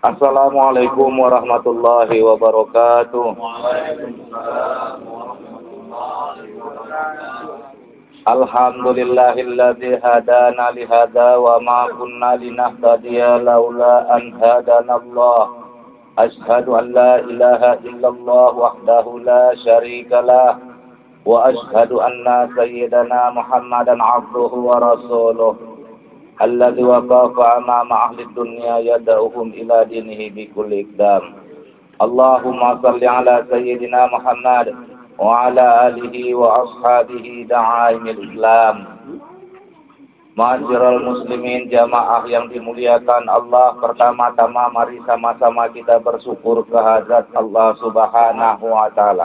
Assalamualaikum warahmatullahi wabarakatuh. Alhamdulillahilladzi hadana li hadza wa ma kunna linahtadiya laula an hadanallah. Asyhadu an la ilaha illallah wahdahu la syarikalah wa asyhadu anna sayyidana Muhammadan abduhu wa rasuluh. Alladzi waqafa amama ahli dunya yad'uhum ila dinihi bi kulli iqdam. Allahumma shalli ala sayyidina Muhammad wa ala alihi wa ashabihi da'aimil Islam. Ma'asyiral muslimin jamaah yang dimuliakan Allah, pertama-tama mari sama-sama kita bersyukur kehadirat Allah Subhanahu wa taala.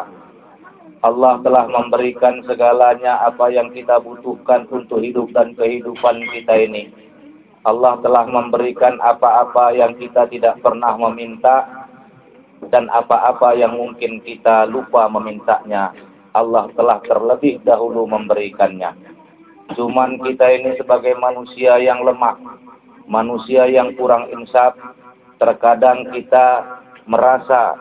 Allah telah memberikan segalanya apa yang kita butuhkan untuk hidup dan kehidupan kita ini. Allah telah memberikan apa-apa yang kita tidak pernah meminta dan apa-apa yang mungkin kita lupa memintanya. Allah telah terlebih dahulu memberikannya. Cuman kita ini sebagai manusia yang lemah, manusia yang kurang insaf, terkadang kita merasa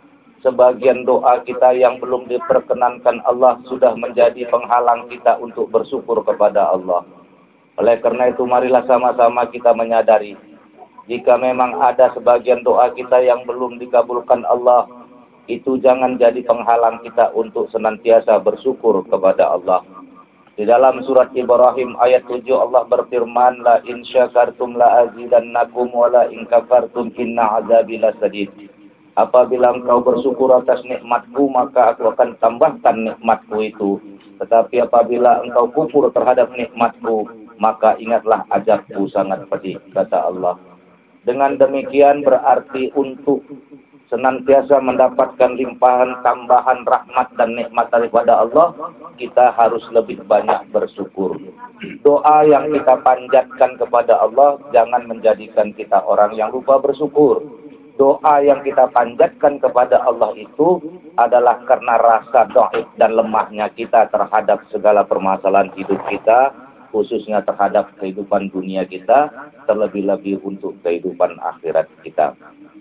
sebagian doa kita yang belum diperkenankan Allah sudah menjadi penghalang kita untuk bersyukur kepada Allah. Oleh karena itu marilah sama-sama kita menyadari, jika memang ada sebagian doa kita yang belum dikabulkan Allah, itu jangan jadi penghalang kita untuk senantiasa bersyukur kepada Allah. Di dalam surat Ibrahim ayat 7 Allah berfirman, la in syakartum la azidannakum wa la in kafartum inna azabi lasadid. Apabila engkau bersyukur atas nikmatku, maka aku akan tambahkan nikmatku itu. Tetapi apabila engkau kufur terhadap nikmatku, maka ingatlah azabku sangat pedih, kata Allah. Dengan demikian berarti untuk senantiasa mendapatkan limpahan tambahan rahmat dan nikmat daripada Allah, kita harus lebih banyak bersyukur. Doa yang kita panjatkan kepada Allah jangan menjadikan kita orang yang lupa bersyukur. Doa yang kita panjatkan kepada Allah itu adalah karena rasa dhaif dan lemahnya kita terhadap segala permasalahan hidup kita, khususnya terhadap kehidupan dunia kita, terlebih-lebih untuk kehidupan akhirat kita.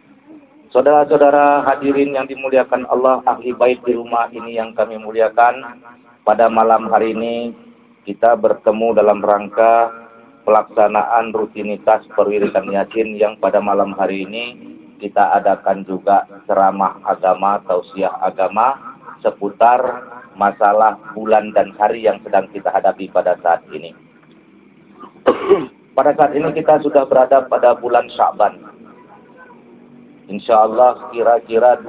Saudara-saudara hadirin yang dimuliakan Allah, ahli bait di rumah ini yang kami muliakan, pada malam hari ini kita bertemu dalam rangka pelaksanaan rutinitas perwiritan Yasin yang pada malam hari ini kita adakan juga ceramah agama, tausiah agama seputar masalah bulan dan hari yang sedang kita hadapi pada saat ini. Pada saat ini kita sudah berada pada bulan Sya'ban. Insya Allah kira-kira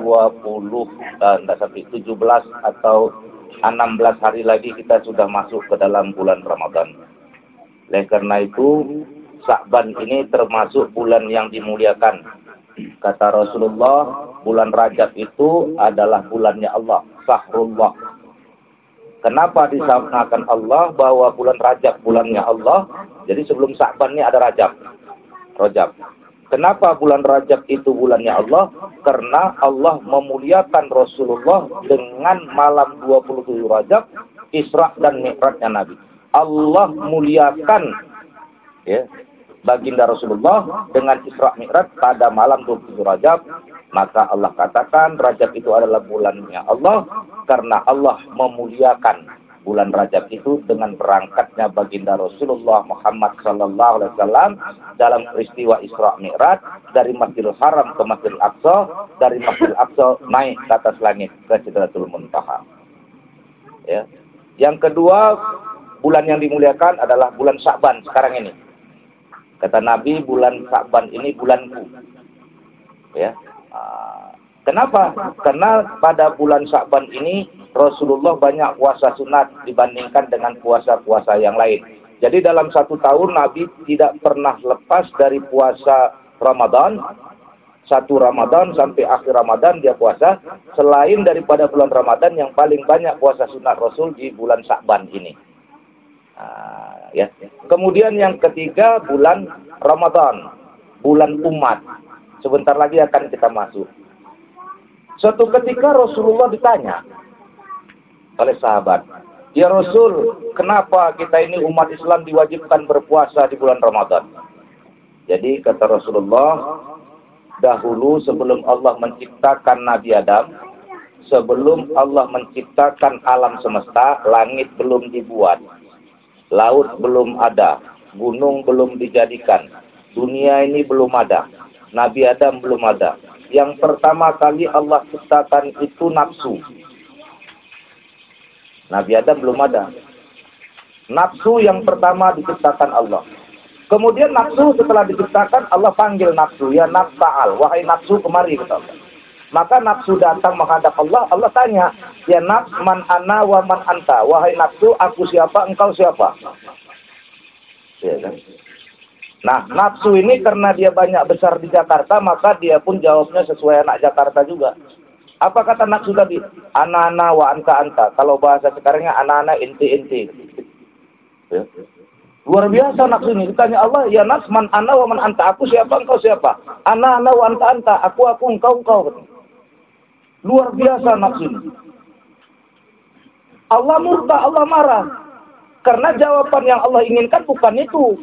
17 atau 16 hari lagi kita sudah masuk ke dalam bulan Ramadan. Oleh karena itu, Sya'ban ini termasuk bulan yang dimuliakan. Kata Rasulullah, bulan Rajab itu adalah bulannya Allah, Sahrullah. Kenapa disamakan Allah bahwa bulan Rajab bulannya Allah? Jadi sebelum Sya'ban ini ada Rajab. Kenapa bulan Rajab itu bulannya Allah? Karena Allah memuliakan Rasulullah dengan malam 27 Rajab, Isra dan Mi'rajnya Nabi. Allah muliakan baginda Rasulullah dengan Isra Mi'raj pada malam 27 Rajab. Maka Allah katakan Rajab itu adalah bulannya Allah, karena Allah memuliakan bulan Rajab itu dengan berangkatnya baginda Rasulullah Muhammad sallallahu alaihi wasallam dalam peristiwa Isra Mi'raj dari Masjidil Haram ke Masjidil Aqsa, dari Masjidil Aqsa naik ke atas langit ke Sidratul Muntaha. Ya. Yang kedua, bulan yang dimuliakan adalah bulan Sya'ban sekarang ini. Kata Nabi, bulan Sya'ban ini bulanku. Ya. Kenapa? Karena pada bulan Sya'ban ini Rasulullah banyak puasa sunat dibandingkan dengan puasa-puasa yang lain. Jadi dalam satu tahun Nabi tidak pernah lepas dari puasa Ramadan. Satu Ramadan sampai akhir Ramadan dia puasa. Selain daripada bulan Ramadan yang paling banyak puasa sunat Rasul di bulan Sya'ban ini. Ya. Kemudian yang ketiga bulan Ramadan, bulan umat. Sebentar lagi akan kita masuk. Suatu ketika Rasulullah ditanya oleh sahabat, "Ya Rasul, kenapa kita ini umat Islam diwajibkan berpuasa di bulan Ramadan?" Jadi kata Rasulullah, Dahulu sebelum Allah menciptakan Nabi Adam, sebelum Allah menciptakan alam semesta, langit belum dibuat, laut belum ada, gunung belum dijadikan, dunia ini belum ada, Nabi Adam belum ada. Yang pertama kali Allah ciptakan itu nafsu. Nabi Adam belum ada. Nafsu yang pertama diciptakan Allah. Kemudian nafsu setelah diciptakan, Allah panggil nafsu, ya nafs ta'al, wahai nafsu kemari, kata Allah. Maka nafsu datang menghadap Allah, Allah tanya, ya nafs man ana wa man anta, wahai nafsu, aku siapa, engkau siapa? Ya, kan? Nah, nafsu ini karena dia banyak besar di Jakarta, maka dia pun jawabnya sesuai anak Jakarta juga. Apa kata nafsu tadi? Ana-ana wa anta-anta. Kalau bahasa sekarangnya ana-ana inti-inti. Ya. Luar biasa nafsu ini. Ditanya Allah, ya nafs man ana wa man anta. Aku siapa, engkau siapa? Ana-ana wa anta-anta. Aku, engkau. Luar biasa nafsu ini. Allah murka, Allah marah. Karena jawaban yang Allah inginkan bukan itu.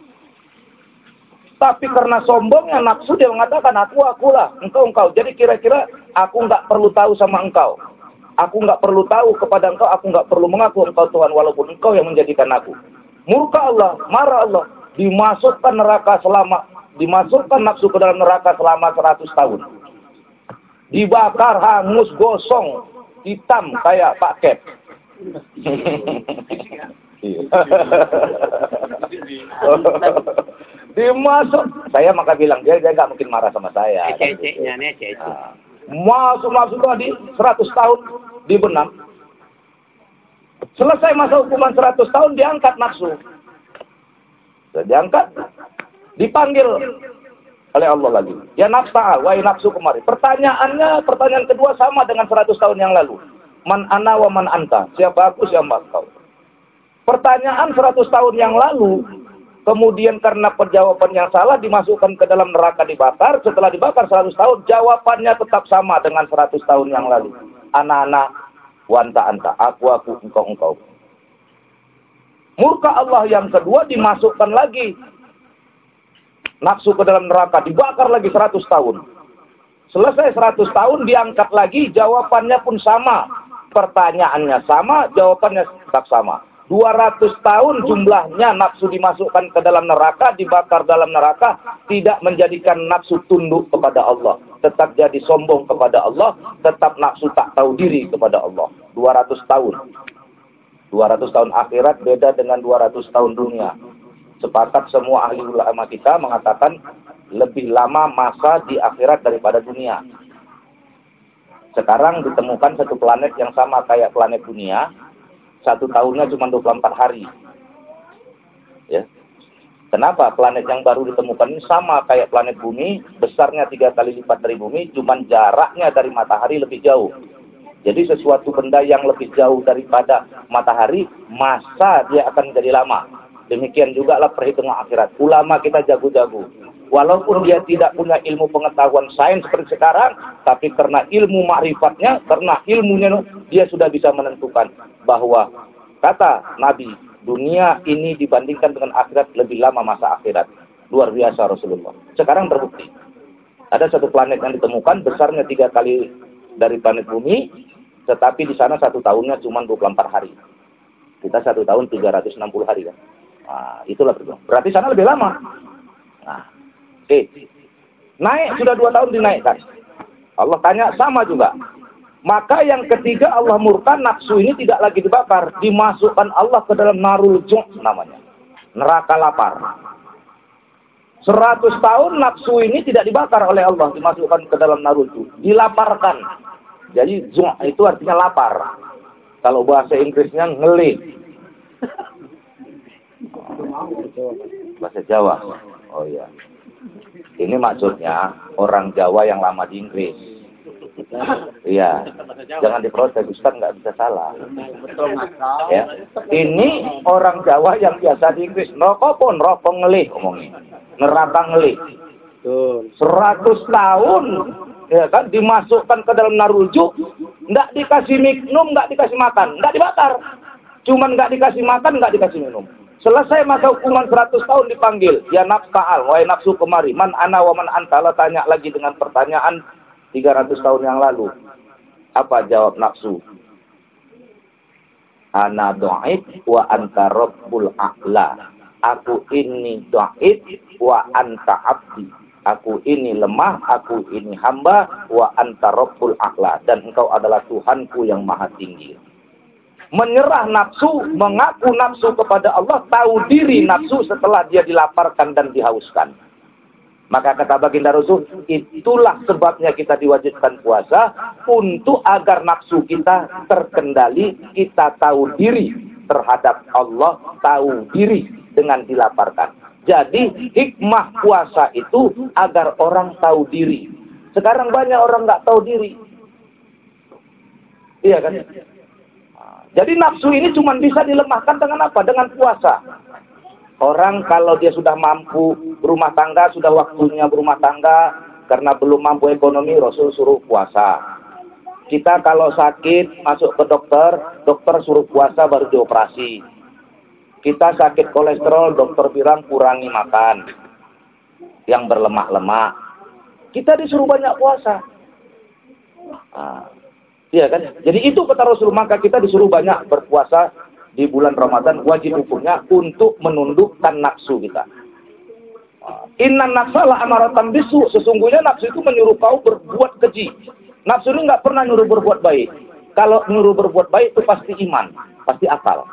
Tapi karena sombongnya nafsu, dia mengatakan, akulah, engkau. Jadi kira-kira aku nggak perlu tahu sama engkau. Aku nggak perlu tahu kepada engkau, aku nggak perlu mengaku engkau Tuhan, walaupun engkau yang menjadikan aku. Murka Allah, marah Allah, dimasukkan nafsu ke dalam neraka selama 100 tahun. Dibakar, hangus, gosong, hitam kayak paket. Dimasuk, saya maka bilang dia nggak mungkin marah sama saya. Masuk tadi 100 tahun dibenam. Selesai masa hukuman 100 tahun, diangkat nafsu. Sudah diangkat, dipanggil oleh Allah lagi. Ya nafs ta'al, wahai nafsu kemari. Pertanyaan kedua sama dengan 100 tahun yang lalu. Man ana wa man anta. Siapa aku, siapa kau. Pertanyaan 100 tahun yang lalu, kemudian karena penjawaban yang salah dimasukkan ke dalam neraka, dibakar. Setelah dibakar 100 tahun, jawabannya tetap sama dengan 100 tahun yang lalu. Ana-ana wanta anta, aku, engkau. Murka Allah yang kedua, dimasukkan lagi nafsu ke dalam neraka, dibakar lagi 100 tahun. Selesai 100 tahun, diangkat lagi, jawabannya pun sama. Pertanyaannya sama, jawabannya tetap sama. 200 tahun jumlahnya nafsu dimasukkan ke dalam neraka, dibakar dalam neraka, tidak menjadikan nafsu tunduk kepada Allah. Tetap jadi sombong kepada Allah, tetap nafsu tak tahu diri kepada Allah. 200 tahun. 200 tahun akhirat beda dengan 200 tahun dunia. Sepakat semua ahli ulama kita mengatakan lebih lama masa di akhirat daripada dunia. Sekarang ditemukan satu planet yang sama kayak planet dunia. 1 tahunnya cuma 24 hari. Ya. Kenapa? Planet yang baru ditemukan ini sama kayak planet bumi, besarnya 3 kali lipat dari bumi, cuma jaraknya dari matahari lebih jauh. Jadi sesuatu benda yang lebih jauh daripada matahari, masa dia akan menjadi lama. Demikian juga lah perhitungan akhirat. Ulama kita jago-jago. Walaupun dia tidak punya ilmu pengetahuan sains seperti sekarang, tapi karena ilmu ma'rifatnya, karena ilmunya, dia sudah bisa menentukan bahwa kata Nabi, dunia ini dibandingkan dengan akhirat lebih lama masa akhirat. Luar biasa Rasulullah. Sekarang terbukti. Ada satu planet yang ditemukan, besarnya 3 kali dari planet bumi, tetapi di sana 1 tahunnya cuma 24 hari. Kita 1 tahun 360 hari kan. Nah, itulah berbeda. Berarti sana lebih lama. Nah, naik sudah 2 tahun dinaikkan. Allah tanya sama juga. Maka yang ketiga Allah murka, nafsu ini tidak lagi dibakar, dimasukkan Allah ke dalam narul ju' namanya. Neraka lapar. 100 tahun nafsu ini tidak dibakar oleh Allah, dimasukkan ke dalam narul ju', dilaparkan. Jadi ju' itu artinya lapar. Kalau bahasa Inggrisnya ngelih. Bahasa Jawa. Oh iya. Ini maksudnya orang Jawa yang lama di Inggris. Iya. Jangan diprotes, Ustaz nggak bisa salah. Ya. Ini orang Jawa yang biasa di Inggris. Rokok ngelih ngomongnya. Neraka ngelih. 100 tahun ya kan dimasukkan ke dalam narulju, nggak dikasih minum, nggak dikasih makan, nggak dibakar. Cuman nggak dikasih makan, nggak dikasih minum. Selesai masa hukuman 100 tahun dipanggil. Ya nafs ta'al, wahai nafsu kemari. Man ana wa man anta. Allah tanya lagi dengan pertanyaan 300 tahun yang lalu. Apa jawab nafsu? Ana do'id wa anta rabbul a'la. Aku ini do'id wa anta abdi. Aku ini lemah, aku ini hamba, wa anta rabbul a'la. Dan engkau adalah Tuhanku yang maha tinggi. Menyerah nafsu, mengaku nafsu kepada Allah, tahu diri nafsu setelah dia dilaparkan dan dihauskan. Maka kata baginda Rasul, itulah sebabnya kita diwajibkan puasa, untuk agar nafsu kita terkendali, kita tahu diri terhadap Allah, tahu diri dengan dilaparkan. Jadi hikmah puasa itu agar orang tahu diri. Sekarang banyak orang nggak tahu diri. Iya kan? Jadi nafsu ini cuma bisa dilemahkan dengan apa? Dengan puasa. Orang kalau dia sudah mampu berumah tangga, sudah waktunya berumah tangga, karena belum mampu ekonomi, Rasul suruh puasa. Kita kalau sakit, masuk ke dokter, dokter suruh puasa baru dioperasi. Kita sakit kolesterol, dokter bilang kurangi makan yang berlemak-lemak. Kita disuruh banyak puasa. Iya kan? Jadi itu kata Rasul, maka kita disuruh banyak berpuasa di bulan Ramadan, wajib hukumnya untuk menundukkan nafsu kita. Inna nafsala amaratan bisu, sesungguhnya nafsu itu menyuruh kau berbuat keji. Nafsu ini nggak pernah nyuruh berbuat baik. Kalau nyuruh berbuat baik itu pasti iman, pasti akal.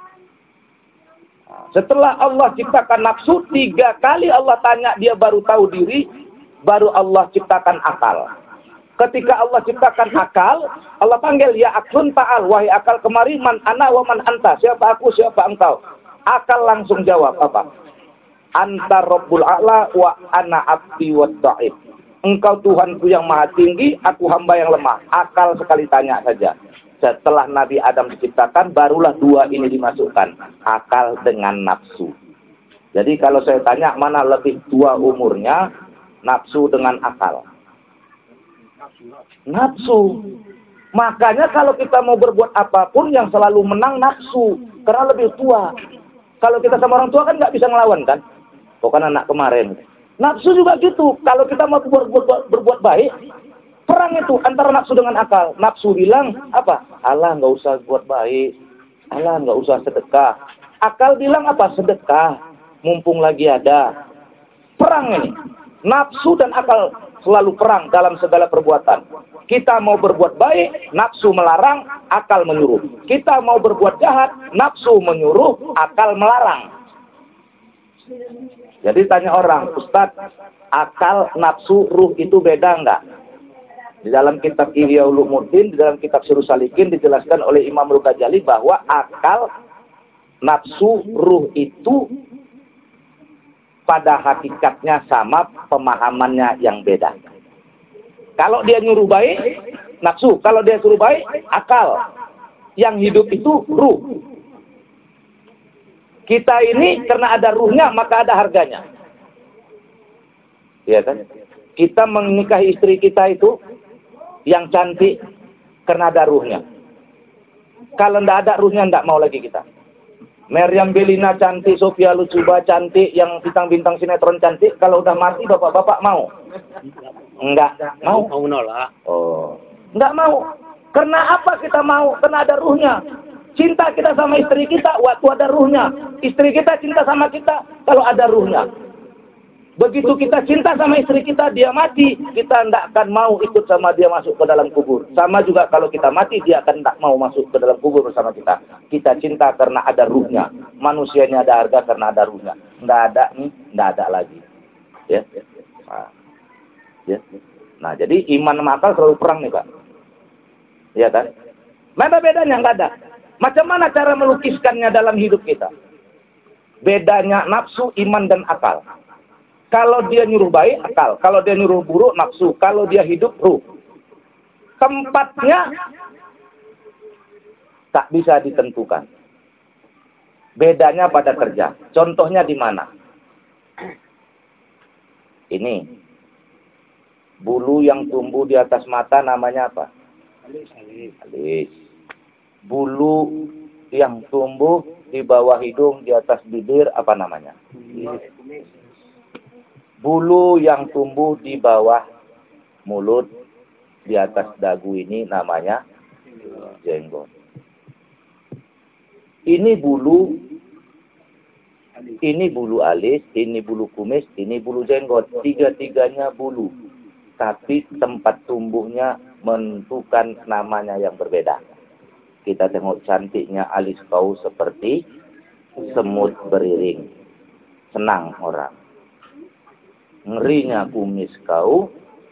Setelah Allah ciptakan nafsu, 3 kali Allah tanya dia baru tahu diri, baru Allah ciptakan akal. Ketika Allah ciptakan akal, Allah panggil, ya aklun ta'al, wahai akal kemari, man ana wa man anta, siapa aku, siapa engkau. Akal langsung jawab apa? Anta rabbul a'la wa ana abdi wa dha'if. Engkau Tuhanku yang maha tinggi, aku hamba yang lemah. Akal sekali tanya saja. Setelah Nabi Adam diciptakan, barulah 2 ini dimasukkan. Akal dengan nafsu. Jadi kalau saya tanya, mana lebih tua umurnya, nafsu dengan akal? Nafsu. Makanya kalau kita mau berbuat apapun yang selalu menang nafsu, karena lebih tua. Kalau kita sama orang tua kan nggak bisa ngelawan kan? Bukan anak kemarin. Nafsu juga gitu. Kalau kita mau berbuat baik, perang itu antara nafsu dengan akal. Nafsu bilang apa? Allah nggak usah buat baik. Allah nggak usah sedekah. Akal bilang apa? Sedekah. Mumpung lagi ada. Perang ini. Nafsu dan akal selalu perang dalam segala perbuatan. Kita mau berbuat baik, nafsu melarang, akal menyuruh. Kita mau berbuat jahat, nafsu menyuruh, akal melarang. Jadi tanya orang, Ustadz, akal, nafsu, ruh itu beda enggak? Di dalam kitab Ihya Ulumuddin, di dalam kitab Sirrus Salikin dijelaskan oleh Imam Al-Ghazali bahwa akal, nafsu, ruh itu pada hakikatnya sama, pemahamannya yang beda. Kalau dia nyuruh baik, nafsu. Kalau dia suruh baik, akal. Yang hidup itu ruh. Kita ini karena ada ruhnya, maka ada harganya. Iya kan? Kita menikahi istri kita itu yang cantik karena ada ruhnya. Kalau tidak ada ruhnya, tidak mau lagi kita. Meriam Belina cantik, Sofia Lucuba cantik, yang bintang-bintang sinetron cantik, kalau udah mati bapak-bapak mau? Enggak mau. Mau menolak. Oh, enggak mau. Karena apa kita mau? Karena ada ruhnya. Cinta kita sama istri kita waktu ada ruhnya. Istri kita cinta sama kita kalau ada ruhnya. Begitu kita cinta sama istri kita, dia mati, kita tidak akan mau ikut sama dia masuk ke dalam kubur. Sama juga kalau kita mati, dia akan tidak mau masuk ke dalam kubur bersama kita. Kita cinta karena ada ruhnya. Manusianya ada harga karena ada ruhnya. Tidak ada nih, tidak ada lagi. Ya. Nah, ya. Nah, jadi iman sama akal selalu perang nih Pak. Iya kan? Mana bedanya? Nggak ada. Macam mana cara melukiskannya dalam hidup kita? Bedanya nafsu, iman, dan akal. Kalau dia nyuruh baik, akal. Kalau dia nyuruh buruk, nafsu. Kalau dia hidup, ruh. Tempatnya tak bisa ditentukan. Bedanya pada kerja. Contohnya di mana? Ini. Bulu yang tumbuh di atas mata namanya apa? Alis. Bulu yang tumbuh di bawah hidung, di atas bibir, apa namanya? Bulu yang tumbuh di bawah mulut, di atas dagu ini namanya jenggot. Ini bulu alis, ini bulu kumis, ini bulu jenggot. Tiga-tiganya bulu. Tapi tempat tumbuhnya menentukan namanya yang berbeda. Kita tengok cantiknya alis kau seperti semut beriring. Senang orang. Ngerinya kumis kau.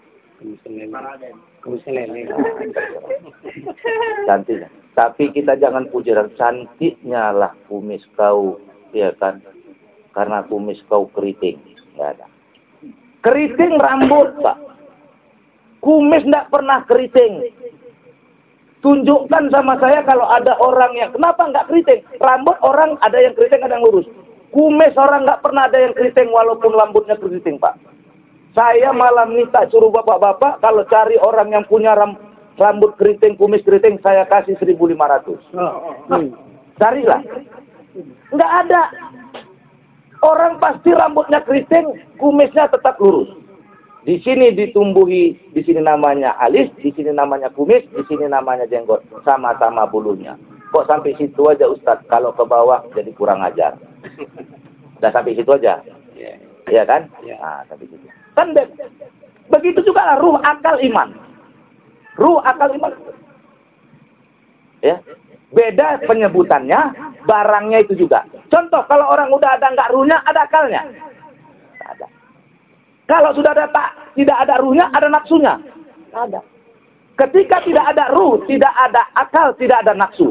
Cantiknya. Tapi kita jangan puji cantiknya lah kumis kau. Ya kan? Karena kumis kau keriting. Nggak ada. Keriting rambut, Pak. Kumis nggak pernah keriting. Tunjukkan sama saya kalau ada orang yang, kenapa nggak keriting? Rambut orang ada yang keriting, ada yang lurus. Kumis orang nggak pernah ada yang keriting walaupun rambutnya keriting, Pak. Saya malam ini tak suruh bapak-bapak, kalau cari orang yang punya rambut keriting, kumis keriting, saya kasih 1.500. Carilah. Nggak ada. Orang pasti rambutnya keriting, kumisnya tetap lurus. Di sini ditumbuhi, di sini namanya alis, di sini namanya kumis, di sini namanya jenggot. Sama-sama bulunya. Kok sampai situ aja Ustaz? Kalau ke bawah jadi kurang ajar. Udah sampai situ aja. Iya kan? Nah, sampai situ. Kan begitu juga ruh, akal, iman. Ruh, akal, iman. Ya. Beda penyebutannya, barangnya itu juga. Contoh, kalau orang udah ada nggak ruhnya, ada akalnya. Ada. Kalau sudah ada tidak ada ruhnya, ada nafsunya. Ada. Ketika tidak ada ruh, tidak ada akal, tidak ada nafsu.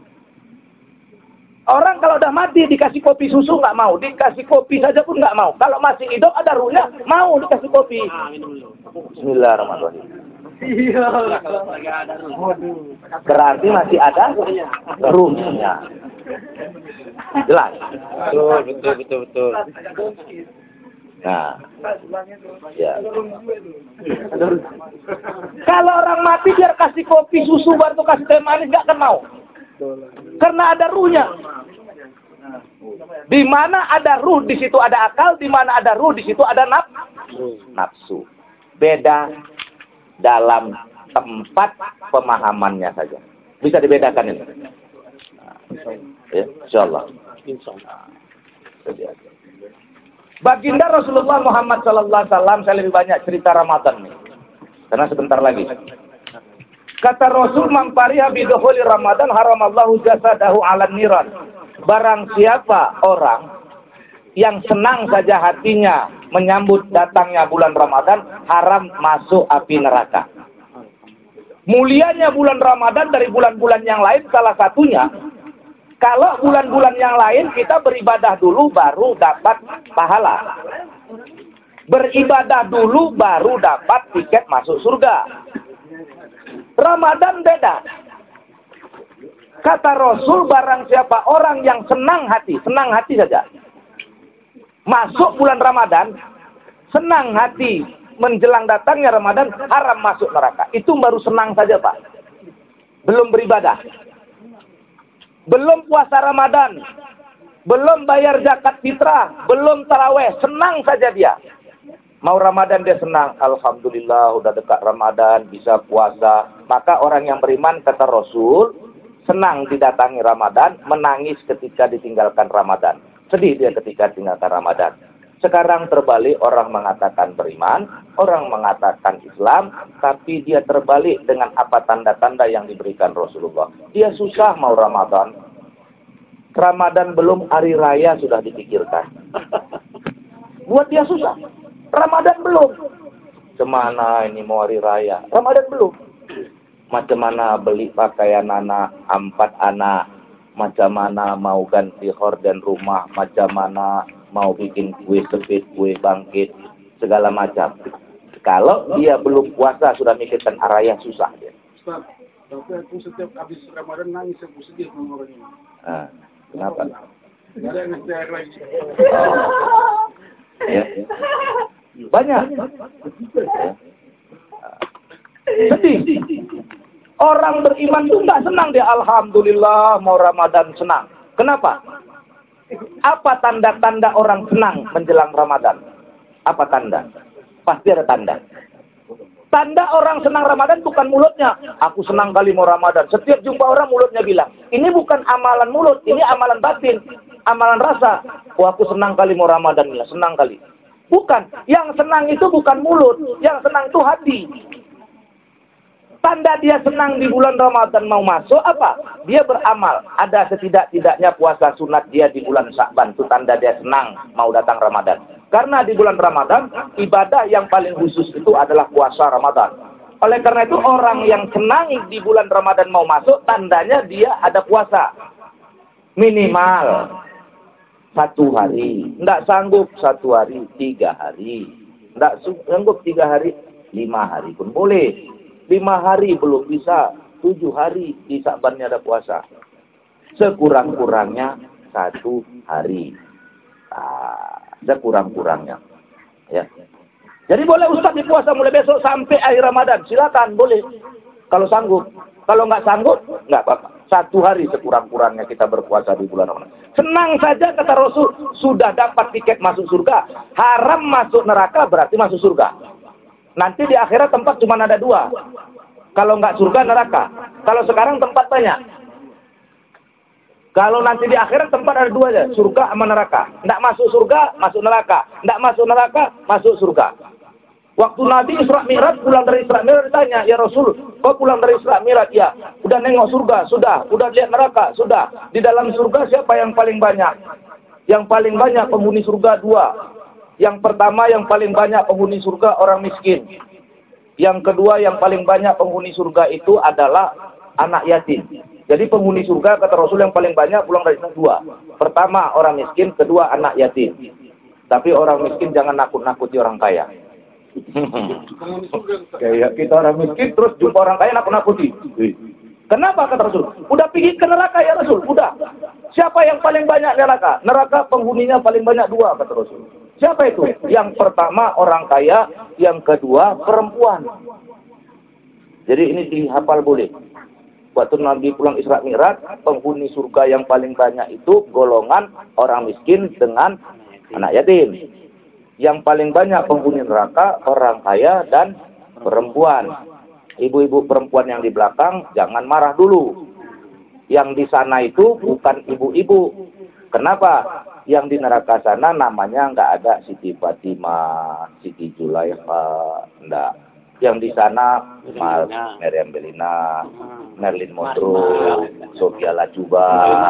Orang kalau udah mati dikasih kopi susu nggak mau, dikasih kopi saja pun nggak mau. Kalau masih hidup ada ruhnya, mau dikasih kopi. Bismillahirrahmanirrahim. Berarti masih ada ruhnya. Jelas. Betul. Nah, ya. Kalau orang mati biar kasih kopi susu baru kasih teh manis nggak akan mau. Karena ada ruhnya. Di mana ada ruh di situ ada akal, di mana ada ruh di situ ada nafsu. Beda dalam tempat pemahamannya saja. Bisa dibedakan ini. Ya, insyaallah. Baginda Rasulullah Muhammad sallallahu alaihi wasallam, saya lebih banyak cerita Ramadan nih. Karena sebentar lagi. Kata Rasul, "Man fariha bi dukhuli Ramadan haramallahu jasadahu 'alan niran." Barang siapa orang yang senang saja hatinya menyambut datangnya bulan Ramadan, haram masuk api neraka. Mulianya bulan Ramadan dari bulan-bulan yang lain salah satunya, kalau bulan-bulan yang lain kita beribadah dulu baru dapat pahala. Beribadah dulu baru dapat tiket masuk surga. Ramadan beda. Kata Rasul, barang siapa orang yang senang hati saja. Masuk bulan Ramadan, senang hati menjelang datangnya Ramadan, haram masuk neraka. Itu baru senang saja, Pak. Belum beribadah. Belum puasa Ramadan, belum bayar zakat fitrah, belum taraweh, senang saja dia. Mau Ramadan dia senang, alhamdulillah udah dekat Ramadan, bisa puasa. Maka orang yang beriman, kata Rasul, senang didatangi Ramadan, menangis ketika ditinggalkan Ramadan. Sedih dia ketika tinggalkan Ramadan. Sekarang terbalik, orang mengatakan beriman, orang mengatakan Islam, tapi dia terbalik dengan apa tanda-tanda yang diberikan Rasulullah. Dia susah mau Ramadan. Ramadan belum, hari raya sudah dipikirkan. Buat dia susah. Ramadan belum. Kemana ini mau hari raya? Ramadan belum. Macam mana beli pakaian anak, 4 anak. Macam mana mau ganti horden rumah. Macam mana mau bikin kue sepit, kue bangkit, segala macam. Kalau dia belum puasa sudah mikirkan araya, susah dia. Ustaz, tapi aku setiap habis Ramadan nangis, aku sedih sama orang ini. Kenapa? Saya ngejar lagi. Ya. Banyak. Ya. Sedih. Orang beriman itu nggak senang dia. Alhamdulillah mau Ramadan senang. Kenapa? Apa tanda-tanda orang senang menjelang Ramadan? Apa tanda? Pasti ada tanda. Tanda orang senang Ramadan bukan mulutnya. Aku senang kali mau Ramadan. Setiap jumpa orang mulutnya bilang. Ini bukan amalan mulut. Ini amalan batin. Amalan rasa. Wah aku senang kali mau Ramadan. Senang kali. Bukan. Yang senang itu bukan mulut. Yang senang itu hati. Tanda dia senang di bulan Ramadan mau masuk apa? Dia beramal. Ada setidak-tidaknya puasa sunat dia di bulan Sya'ban. Itu tanda dia senang mau datang Ramadan. Karena di bulan Ramadan, ibadah yang paling khusus itu adalah puasa Ramadan. Oleh karena itu orang yang senang di bulan Ramadan mau masuk, tandanya dia ada puasa. Minimal 1 hari. Tidak sanggup 1 hari, 3 hari. Tidak sanggup 3 hari, 5 hari pun boleh. 5 hari belum bisa, 7 hari di Sya'bannya ada puasa. Sekurang-kurangnya 1 hari. Sekurang-kurangnya. Ya. Jadi boleh Ustaz dipuasa mulai besok sampai akhir Ramadan. Silakan, boleh. Kalau sanggup. Kalau nggak sanggup, nggak apa-apa. 1 hari sekurang-kurangnya kita berpuasa di bulan Ramadan. Senang saja kata Rasul, sudah dapat tiket masuk surga. Haram masuk neraka berarti masuk surga. Nanti di akhirat tempat cuma ada 2. Kalau nggak surga, neraka. Kalau sekarang tempat banyak. Kalau nanti di akhirat tempat ada 2 aja. Surga sama neraka. Nggak masuk surga, masuk neraka. Nggak masuk neraka, masuk surga. Waktu Nabi Isra Mi'raj, pulang dari Isra Mi'raj ditanya, ya Rasul, kau pulang dari Isra Mi'raj? Ya. Udah nengok surga? Sudah. Udah lihat neraka? Sudah. Di dalam surga siapa yang paling banyak? Yang paling banyak penghuni surga 2. Yang pertama yang paling banyak penghuni surga orang miskin. Yang kedua yang paling banyak penghuni surga itu adalah anak yatim. Jadi penghuni surga kata Rasul yang paling banyak pulang dari sana 2. Pertama orang miskin, kedua anak yatim. Tapi orang miskin jangan nakut-nakuti orang kaya. Kayak kita orang miskin terus jumpa orang kaya nakut-nakuti. Kenapa kata Rasul? Udah pergi ke neraka ya Rasul? Udah. Siapa yang paling banyak neraka? Neraka penghuninya paling banyak 2 kata Rasul. Siapa itu? Yang pertama orang kaya, yang kedua perempuan. Jadi ini dihafal boleh. Waktu Nabi pulang Isra Mi'raj, penghuni surga yang paling banyak itu golongan orang miskin dengan anak yatim. Yang paling banyak penghuni neraka orang kaya dan perempuan. Ibu-ibu perempuan yang di belakang jangan marah dulu. Yang di sana itu bukan ibu-ibu. Kenapa? Yang di neraka sana namanya nggak ada Siti Fatimah, Siti Julaiha, enggak. Yang di sana Meriam Belina, Merlin Monroe, Sofia Lajuba.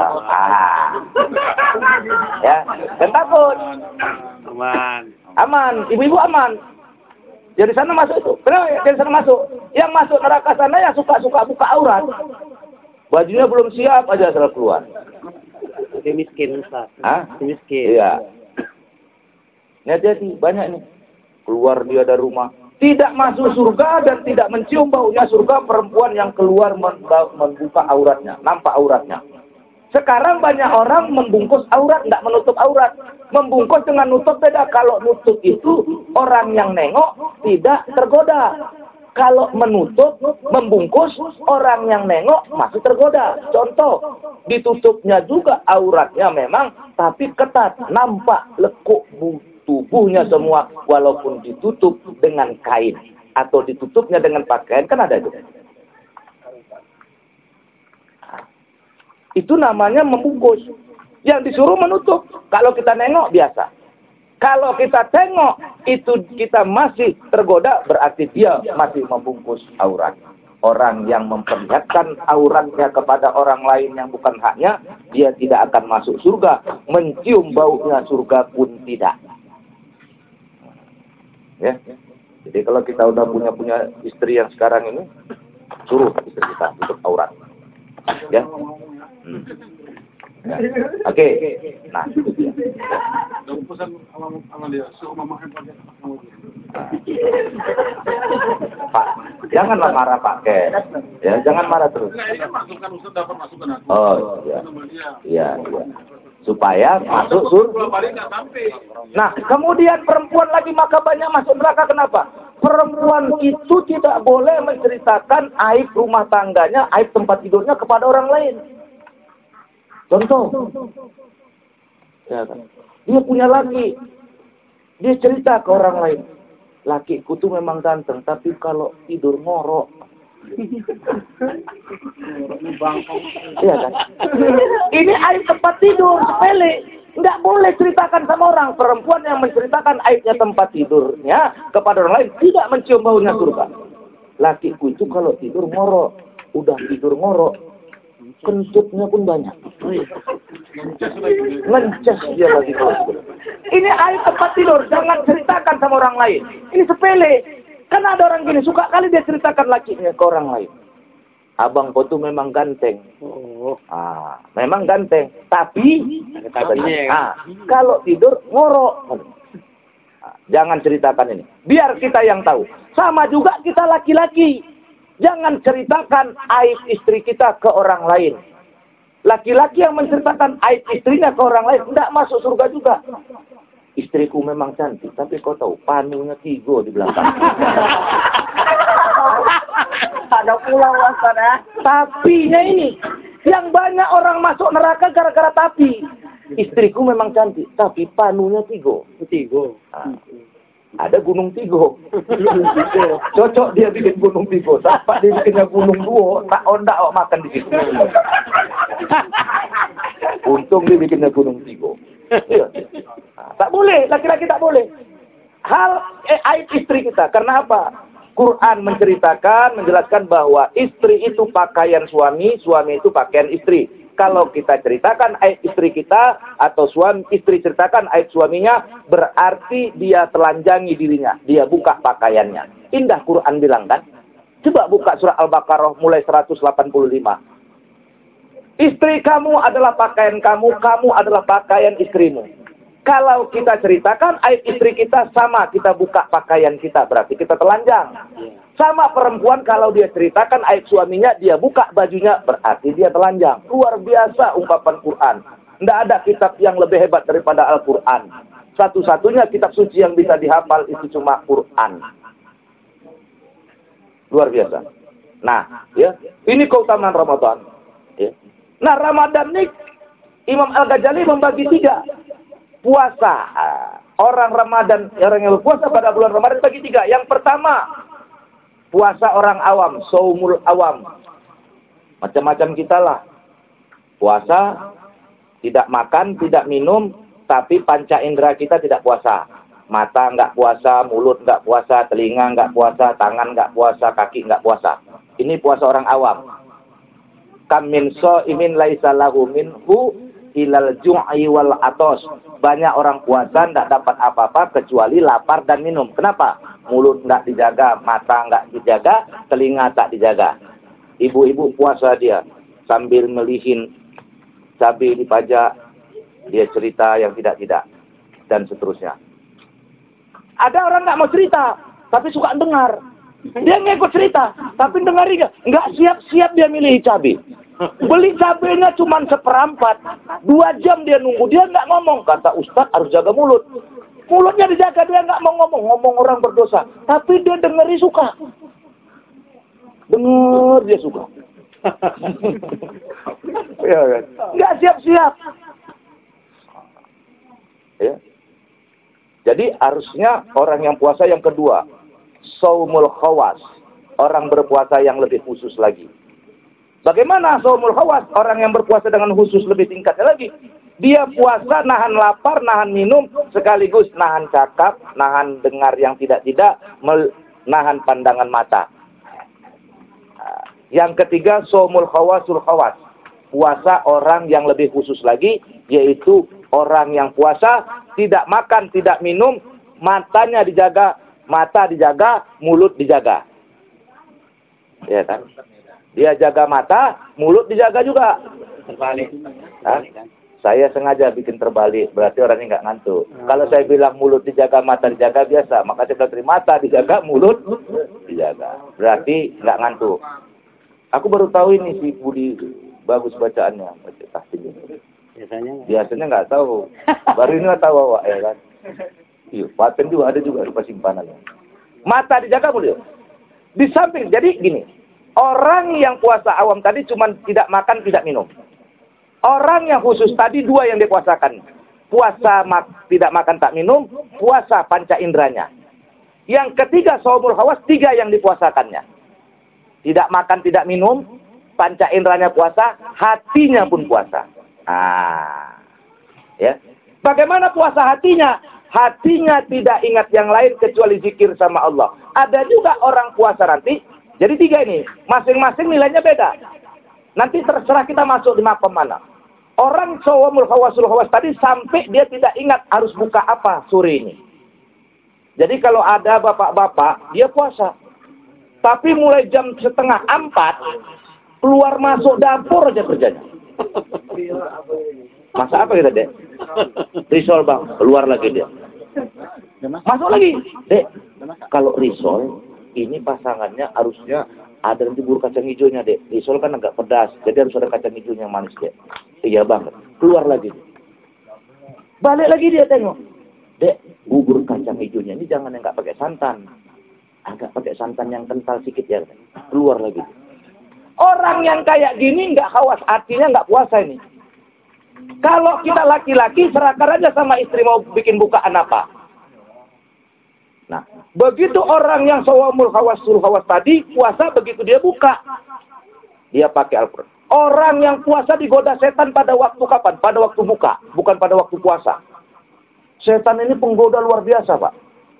Ya, dan takut. Aman, ibu-ibu aman. Jadi sana masuk itu. Kenapa dari sana masuk? Yang masuk neraka sana yang suka-suka buka aurat. Bajunya belum siap aja sudah keluar. Dia miskin, Ustaz. Hah? Dia miskin. Iya. Ya jadi banyak nih. Keluar dia dari rumah. Tidak masuk surga dan tidak mencium baunya surga perempuan yang keluar membuka auratnya. Nampak auratnya. Sekarang banyak orang membungkus aurat, tidak menutup aurat. Membungkus dengan nutup beda. Kalau nutup itu orang yang nengok tidak tergoda. Kalau menutup, membungkus, orang yang nengok masih tergoda. Contoh, ditutupnya juga auratnya memang, tapi ketat. Nampak lekuk tubuhnya semua, walaupun ditutup dengan kain. Atau ditutupnya dengan pakaian, kan ada itu. Itu namanya membungkus. Yang disuruh menutup. Kalau kita nengok, biasa. Kalau kita tengok, itu kita masih tergoda, berarti dia masih membungkus aurat. Orang yang memperlihatkan auratnya kepada orang lain yang bukan haknya, dia tidak akan masuk surga. Mencium baunya surga pun tidak. Ya. Jadi kalau kita udah punya istri yang sekarang ini, suruh istri kita tutup aurat. Ya. Ya. Oke. Nah, itu dia. Pak, janganlah marah Pak Ken. Ya, jangan marah terus. Oh, iya. Iya, iya. supaya masuk surga. Nah, kemudian perempuan lagi maka banyak masuk neraka. Kenapa? Perempuan itu tidak boleh menceritakan aib rumah tangganya, aib tempat tidurnya kepada orang lain. Contoh, ya kan? Dia punya laki, dia cerita ke orang lain, lakiku tuh memang ganteng, tapi kalau tidur ngorok. Iya kan? Ini aib tempat tidur, sepele. Nggak boleh ceritakan sama orang. Perempuan yang menceritakan aibnya tempat tidurnya kepada orang lain tidak mencium baunya surga. Lakiku itu kalau tidur ngorok. Udah tidur ngorok, kentutnya pun banyak. Ngencas dia lagi. Ini aib tempat tidur, jangan ceritakan sama orang lain. Ini sepele. Kan ada orang gini, suka kali dia ceritakan lakinya ke orang lain. Abang kau tuh memang ganteng. Memang ganteng. Tapi, kalau tidur ngorok. Jangan ceritakan ini. Biar kita yang tahu. Sama juga kita laki-laki. Jangan ceritakan aib istri kita ke orang lain. Laki-laki yang menceritakan aib istrinya ke orang lain, tidak masuk surga juga. Istriku memang cantik, tapi kau tahu, panunya 3 di belakang. Ada pulau waspada. Tapinya ini, yang banyak orang masuk neraka gara-gara tapi. Istriku memang cantik, tapi panunya 3. Ada gunung 3. Cocok dia bikin gunung 3. Sampai dia bikinnya gunung 2, tak ondak makan di situ. Untung dia bikinnya gunung 3. Tak boleh, laki-laki tak boleh. Aib istri kita. Karena apa? Quran menjelaskan bahwa istri itu pakaian suami, suami itu pakaian istri. Kalau kita ceritakan aib istri kita atau istri ceritakan aib suaminya, berarti dia telanjangi dirinya, dia buka pakaiannya. Indah Quran bilang kan? Coba buka surah Al-Baqarah mulai 185. Istri kamu adalah pakaian kamu, kamu adalah pakaian istrimu. Kalau kita ceritakan aib istri kita, sama kita buka pakaian kita, berarti kita telanjang. Sama perempuan kalau dia ceritakan aib suaminya, dia buka bajunya, berarti dia telanjang. Luar biasa ungkapan Quran. Tidak ada kitab yang lebih hebat daripada Al-Quran. Satu-satunya kitab suci yang bisa dihafal itu cuma Quran. Luar biasa. Nah, ya, ini keutamaan Ramadan. Ya. Nah, Ramadan ini Imam Al-Ghazali membagi 3. Puasa. Orang Ramadan, orang yang berpuasa pada bulan Ramadan bagi 3. Yang pertama, puasa orang awam, saumul awam. Macam-macam kita lah. Puasa, tidak makan, tidak minum, tapi panca indera kita tidak puasa. Mata nggak puasa, mulut nggak puasa, telinga nggak puasa, tangan nggak puasa, kaki nggak puasa. Ini puasa orang awam. Kam min sha'imin laisa lahu minhu ilal ju'i wal atos. Banyak orang puasa tidak dapat apa-apa kecuali lapar dan minum. Kenapa? Mulut tidak dijaga, mata nggak dijaga, telinga tak dijaga. Ibu-ibu puasa dia sambil melihin cabai dipajak, dia cerita yang tidak-tidak dan seterusnya. Ada orang nggak mau cerita, tapi suka dengar. Dia ngikut cerita, tapi dengarin nggak siap-siap dia milih cabai. Beli cabenya cuma 1/4. 2 jam dia nunggu, dia nggak ngomong. Kata Ustadz harus jaga mulut. Mulutnya dijaga, dia nggak mau ngomong. Ngomong orang berdosa. Tapi dia dengeri suka. Dengar dia suka. Ya, kan? Nggak siap-siap. Ya. Jadi harusnya orang yang puasa yang kedua, saumul khawas. Orang berpuasa yang lebih khusus lagi. Bagaimana saumul khawas? Orang yang berpuasa dengan khusus lebih tingkatnya lagi. Dia puasa nahan lapar, nahan minum, sekaligus nahan cakap, nahan dengar yang tidak-tidak, nahan pandangan mata. Yang ketiga, saumul khawasul khawas. Puasa orang yang lebih khusus lagi, yaitu orang yang puasa, tidak makan, tidak minum, matanya dijaga, mata dijaga, mulut dijaga. Ya kan? Dia jaga mata, mulut dijaga juga. Terbalik. Saya sengaja bikin terbalik, berarti orangnya nggak ngantuk. Kalau saya bilang mulut dijaga, mata dijaga, biasa. Maka saya bilang mata dijaga, mulut dijaga. Berarti nggak ngantuk. Aku baru tahu ini si Budi bagus bacaannya. Biasanya nggak tahu. Baru ini nggak tahu awak ya kan. Iya, paten juga ada juga di simpanannya. Mata dijaga boleh. Di samping, jadi gini, orang yang puasa awam tadi cuma tidak makan, tidak minum. Orang yang khusus tadi dua yang dipuasakan. Puasa tidak makan, tak minum, puasa panca inderanya. Yang ketiga, shaumul khawas, 3 yang dipuasakannya. Tidak makan, tidak minum, panca inderanya puasa, hatinya pun puasa. Ya. Bagaimana puasa hatinya? Hatinya tidak ingat yang lain kecuali zikir sama Allah. Ada juga orang puasa nanti, jadi 3 ini, masing-masing nilainya beda. Nanti terserah kita masuk di makam mana. Orang shaumul khawasul khawas tadi sampai dia tidak ingat harus buka apa sore ini. Jadi kalau ada bapak-bapak, dia puasa. Tapi mulai jam 3:30, keluar masuk dapur aja kerjanya. Masa apa kita, Dek? Risol, Bang. Keluar lagi dia. Masuk lagi. Dek, kalau risol, ini pasangannya harusnya ada nanti bubur kacang hijaunya, Dek. Risol kan agak pedas, jadi harus ada kacang hijaunya yang manis, Dek. Iya, Bang. Keluar lagi. Balik lagi dia tengok. Dek, bubur kacang hijaunya ini jangan yang nggak pakai santan. Agak pakai santan yang kental sedikit ya. Keluar lagi. Orang yang kayak gini nggak khawas, artinya nggak puasa ini. Kalau kita laki-laki, serahkan aja sama istri mau bikin bukaan apa. Nah, begitu orang yang shaumul khawasul khawas tadi, puasa begitu dia buka. Dia pakai Al-Quran. Orang yang puasa digoda setan pada waktu kapan? Pada waktu buka, bukan pada waktu puasa. Setan ini penggoda luar biasa, Pak.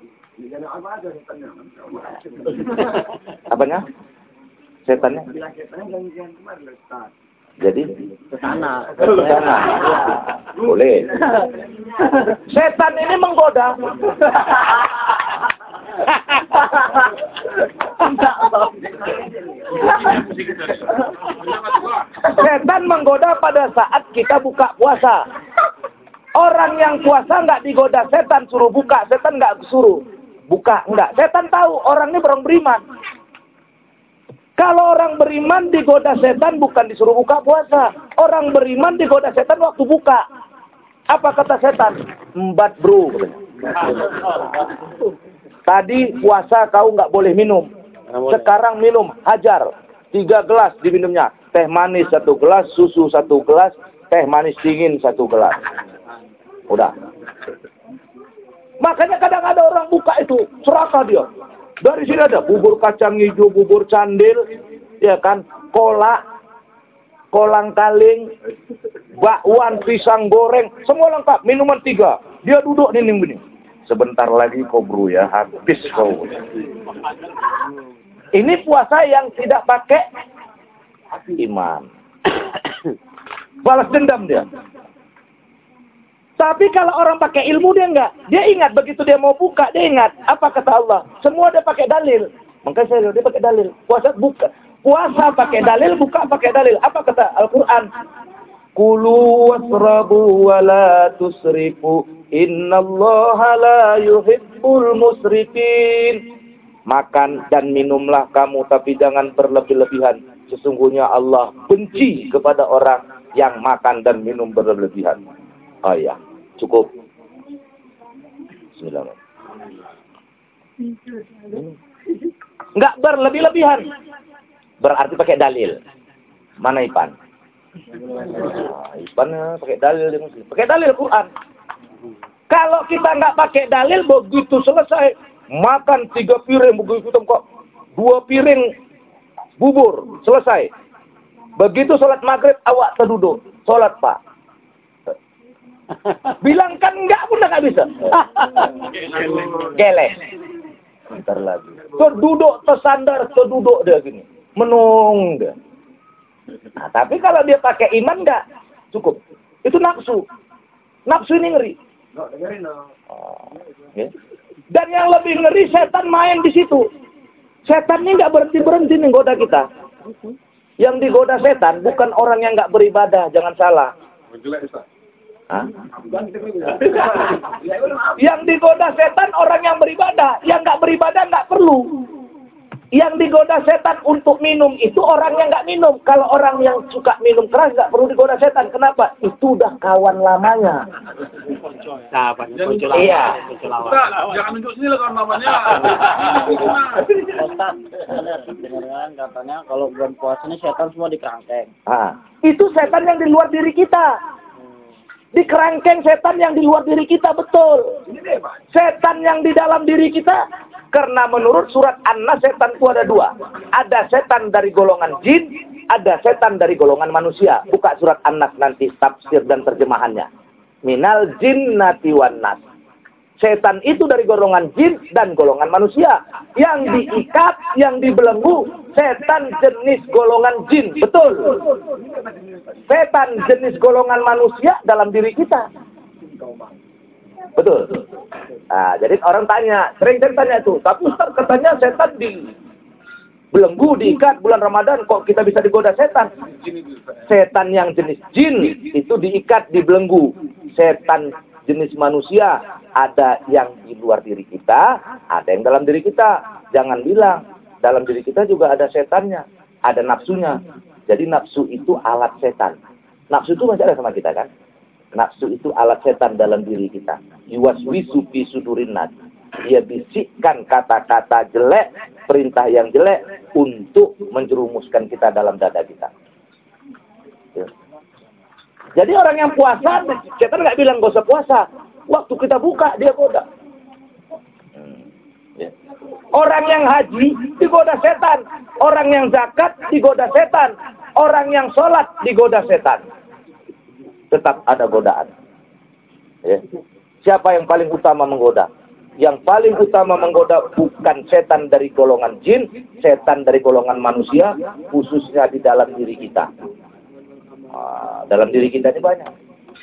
Apanya? Setannya? Jadi ke sana. Boleh. Setan ini menggoda. Setan menggoda pada saat kita buka puasa. Orang yang puasa nggak digoda setan, suruh buka. Setan nggak suruh buka, enggak. Setan tahu orang ini orang beriman. Kalau orang beriman digoda setan bukan disuruh buka puasa. Orang beriman digoda setan waktu buka. Apa kata setan? Embat bro. Tadi puasa kau nggak boleh minum. Sekarang minum, hajar. 3 gelas diminumnya. Teh manis 1 gelas, susu 1 gelas, teh manis dingin 1 gelas. Udah. Makanya kadang ada orang buka itu, serakah dia. Dari sini ada bubur kacang hijau, bubur candil, ya kan, kolak, kolang kaling, bakwan, pisang goreng, semua lengkap, minuman 3. Dia duduk ini. Sebentar lagi kau bro ya, habis kau. Ini puasa yang tidak pakai iman. Balas dendam dia. Tapi kalau orang pakai ilmu dia enggak. Dia ingat begitu dia mau buka, dia ingat. Apa kata Allah? Semua dia pakai dalil. Makanya saya lihat dia pakai dalil. Puasa pakai dalil, buka pakai dalil. Apa kata Al-Quran? Kulu wasrabu wa la tusrifu. Innallaha la yuhibbul musrifin. Makan dan minumlah kamu, tapi jangan berlebih-lebihan. Sesungguhnya Allah benci kepada orang yang makan dan minum berlebihan. Oh ya. Cukup. Bismillah. Enggak berlebih-lebihan. Berarti pakai dalil. Mana Ipan? Ipan pakai dalil. Pakai dalil Quran. Kalau kita enggak pakai dalil, begitu selesai makan 3 piring, begitu kok 2 piring bubur selesai. Begitu sholat maghrib awak terduduk. Sholat Pak. Bilang kan enggak pun enggak bisa. Geleng. Bentar lagi. Terduduk, tersandar, terduduk dia gini. Menung dia. Nah, tapi kalau dia pakai iman enggak cukup. Itu nafsu. Nafsu ini ngeri. Dan yang lebih ngeri setan main di situ. Setan ini enggak berhenti nih goda kita. Yang digoda setan bukan orang yang enggak beribadah, jangan salah. Hah? Yang digoda setan orang yang beribadah, yang nggak beribadah nggak perlu. Yang digoda setan untuk minum itu orang yang nggak minum. Kalau orang yang suka minum keras nggak perlu digoda setan. Kenapa? Itu udah kawan lamanya. Iya. Jangan nunjuk sini lah kawan lamanya. Ustaz, dengar katanya kalau bulan puasa ini setan semua dikerangkeng. Itu setan yang di luar diri kita. Di kerangkeng setan yang di luar diri kita, betul. Setan yang di dalam diri kita, karena menurut surat An-Nas setan itu ada dua. Ada setan dari golongan jin, ada setan dari golongan manusia. Buka surat An-Nas nanti tafsir dan terjemahannya. Minal jinnati wan nas. Setan itu dari golongan jin dan golongan manusia. Yang diikat, yang dibelenggu, setan jenis golongan jin. Betul. Setan jenis golongan manusia dalam diri kita. Betul. Nah, jadi orang tanya, sering tanya itu. Tapi Ustaz katanya setan dibelenggu, diikat bulan Ramadan. Kok kita bisa digoda setan? Setan yang jenis jin itu diikat, dibelenggu. Setan jenis manusia, ada yang di luar diri kita, ada yang dalam diri kita. Jangan bilang, dalam diri kita juga ada setannya, ada nafsunya. Jadi nafsu itu alat setan. Nafsu itu masih ada sama kita kan? Nafsu itu alat setan dalam diri kita. Yuwaswisu fi sudurin nas. Dia bisikkan kata-kata jelek, perintah yang jelek untuk menjerumuskan kita dalam dada kita. Ya. Jadi orang yang puasa, setan nggak bilang gak usah puasa. Waktu kita buka, dia goda. Ya. Orang yang haji, digoda setan. Orang yang zakat, digoda setan. Orang yang sholat, digoda setan. Tetap ada godaan. Ya. Siapa yang paling utama menggoda? Yang paling utama menggoda bukan setan dari golongan jin, setan dari golongan manusia, khususnya di dalam diri kita. Dalam diri kita ini banyak.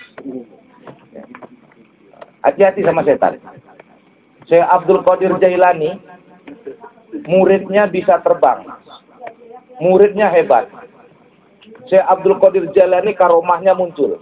Hati-hati sama setan. Syekh Abdul Qadir Jailani, muridnya bisa terbang. Muridnya hebat. Syekh Abdul Qadir Jailani karomahnya muncul.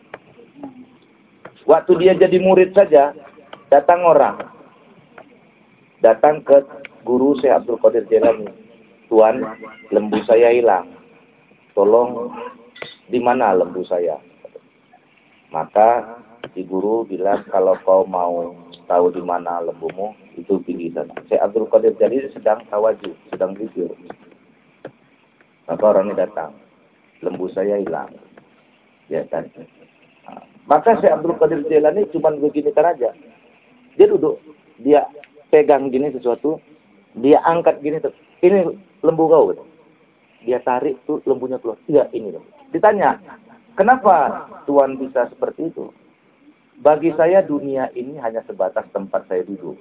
Waktu dia jadi murid saja, datang orang. Datang ke guru Syekh Abdul Qadir Jailani. Tuan, lembu saya hilang. Tolong, di mana lembu saya? Maka si guru bilang, kalau kau mau tahu di mana lembumu, itu pergi sana. Syekh Abdul Qadir Jailani sedang tawajuh, sedang zikir. Maka orang ini datang, lembu saya hilang. Ya kan? Maka Syekh Abdul Qadir Jailani cuma begini aja. Dia duduk, dia pegang gini sesuatu, dia angkat gini, ini lembu kau. Dia tarik tuh lembunya keluar. Iya, ini lembu. Ditanya, kenapa Tuhan bisa seperti itu? Bagi saya dunia ini hanya sebatas tempat saya duduk.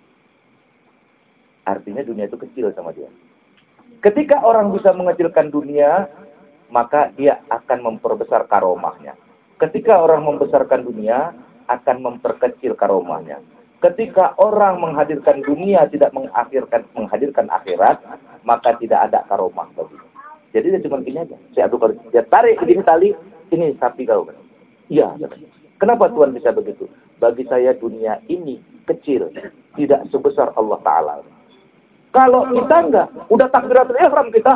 Artinya dunia itu kecil sama dia. Ketika orang bisa mengecilkan dunia, maka dia akan memperbesar karomahnya. Ketika orang membesarkan dunia, akan memperkecil karomahnya. Ketika orang menghadirkan dunia tidak menghadirkan akhirat, maka tidak ada karomah baginya. Jadi dia cuma gini aja. Dia tarik ini tali, ini sapi kau. Iya. Kenapa Tuhan bisa begitu? Bagi saya dunia ini kecil, tidak sebesar Allah Ta'ala. Kalau kita enggak, udah takbiratul ihram kita,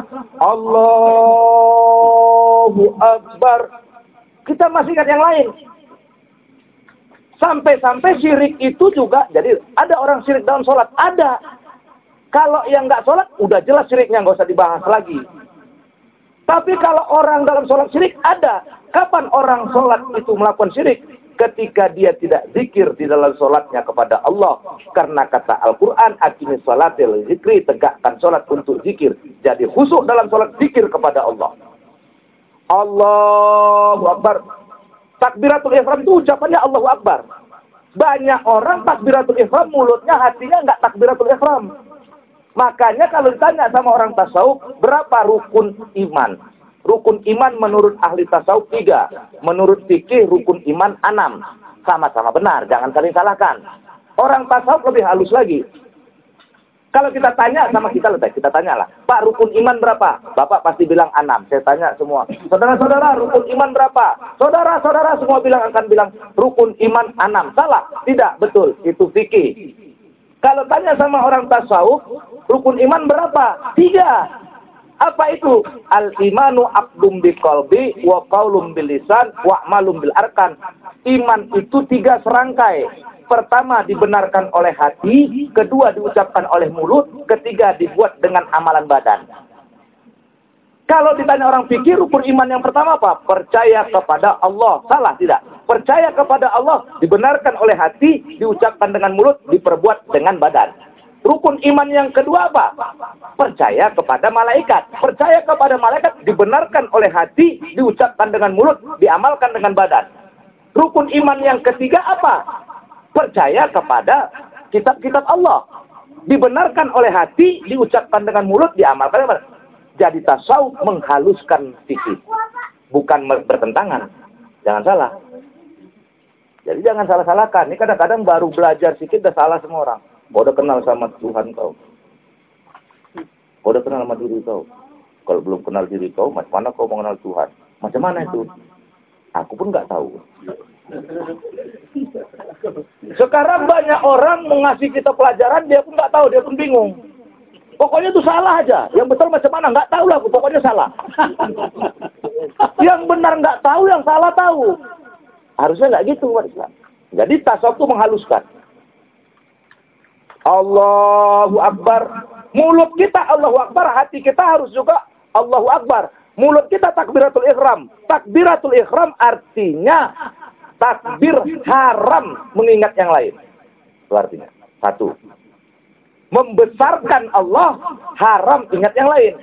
Allahu Akbar. Kita masih ingat yang lain. Sampai-sampai syirik itu juga, jadi ada orang syirik dalam sholat, ada. Kalau yang enggak sholat, udah jelas syiriknya, nggak usah dibahas lagi. Tapi kalau orang dalam sholat syirik, ada. Kapan orang sholat itu melakukan syirik? Ketika dia tidak zikir di dalam sholatnya kepada Allah. Karena kata Al-Quran, aqimis sholatil zikri, tegakkan sholat untuk zikir. Jadi khusyuk dalam sholat zikir kepada Allah. Allahu Akbar. Takbiratul ihram itu ucapannya Allahu Akbar. Banyak orang takbiratul ihram, mulutnya, hatinya enggak takbiratul ihram. Makanya kalau ditanya sama orang tasawuf, berapa rukun iman? Rukun iman menurut ahli tasawuf 3. Menurut fikih rukun iman 6. Sama-sama benar, jangan saling salahkan. Orang tasawuf lebih halus lagi. Kalau kita tanya sama kita tanyalah, Pak, rukun iman berapa? Bapak pasti bilang 6. Saya tanya semua, saudara-saudara, rukun iman berapa? Saudara-saudara semua akan bilang rukun iman 6. Salah? Tidak, betul. Itu fikih. Kalau tanya sama orang tasawuf, rukun iman berapa? 3. Apa itu? Al-imanu aqdum biqalbi wa qaulum bil lisan wa amalum bil arkan. Iman itu 3 serangkai. Pertama dibenarkan oleh hati, kedua diucapkan oleh mulut, ketiga dibuat dengan amalan badan. Kalau ditanya orang fikih, rukun iman yang pertama apa? Percaya kepada Allah. Salah tidak? Percaya kepada Allah dibenarkan oleh hati, diucapkan dengan mulut, diperbuat dengan badan. Rukun iman yang kedua apa? Percaya kepada malaikat. Percaya kepada malaikat dibenarkan oleh hati, diucapkan dengan mulut, diamalkan dengan badan. Rukun iman yang ketiga apa? Percaya kepada kitab-kitab Allah. Dibenarkan oleh hati, diucapkan dengan mulut, diamalkan dengan badan. Jadi tasawuf menghaluskan fikih, bukan bertentangan. Jangan salah. Jadi jangan salah-salahkan. Ini kadang-kadang baru belajar sedikit udah salah semua orang. Kau udah kenal sama Tuhan kau. Kau udah kenal sama diri kau. Kalau belum kenal diri kau, macam mana kau mengenal Tuhan? Macam mana itu? Aku pun nggak tahu. Sekarang banyak orang mengasih kita pelajaran, dia pun nggak tahu, dia pun bingung. Pokoknya itu salah aja. Yang betul macam mana? Nggak tahu lah, pokoknya salah. Yang benar nggak tahu, yang salah tahu. Harusnya nggak gitu, umat Islam. Jadi tasawuf itu menghaluskan. Allahu Akbar. Mulut kita Allahu Akbar, hati kita harus juga Allahu Akbar. Mulut kita takbiratul ihram. Takbiratul ihram artinya takbir haram mengingat yang lain. Itu artinya. 1. Membesarkan Allah, haram ingat yang lain.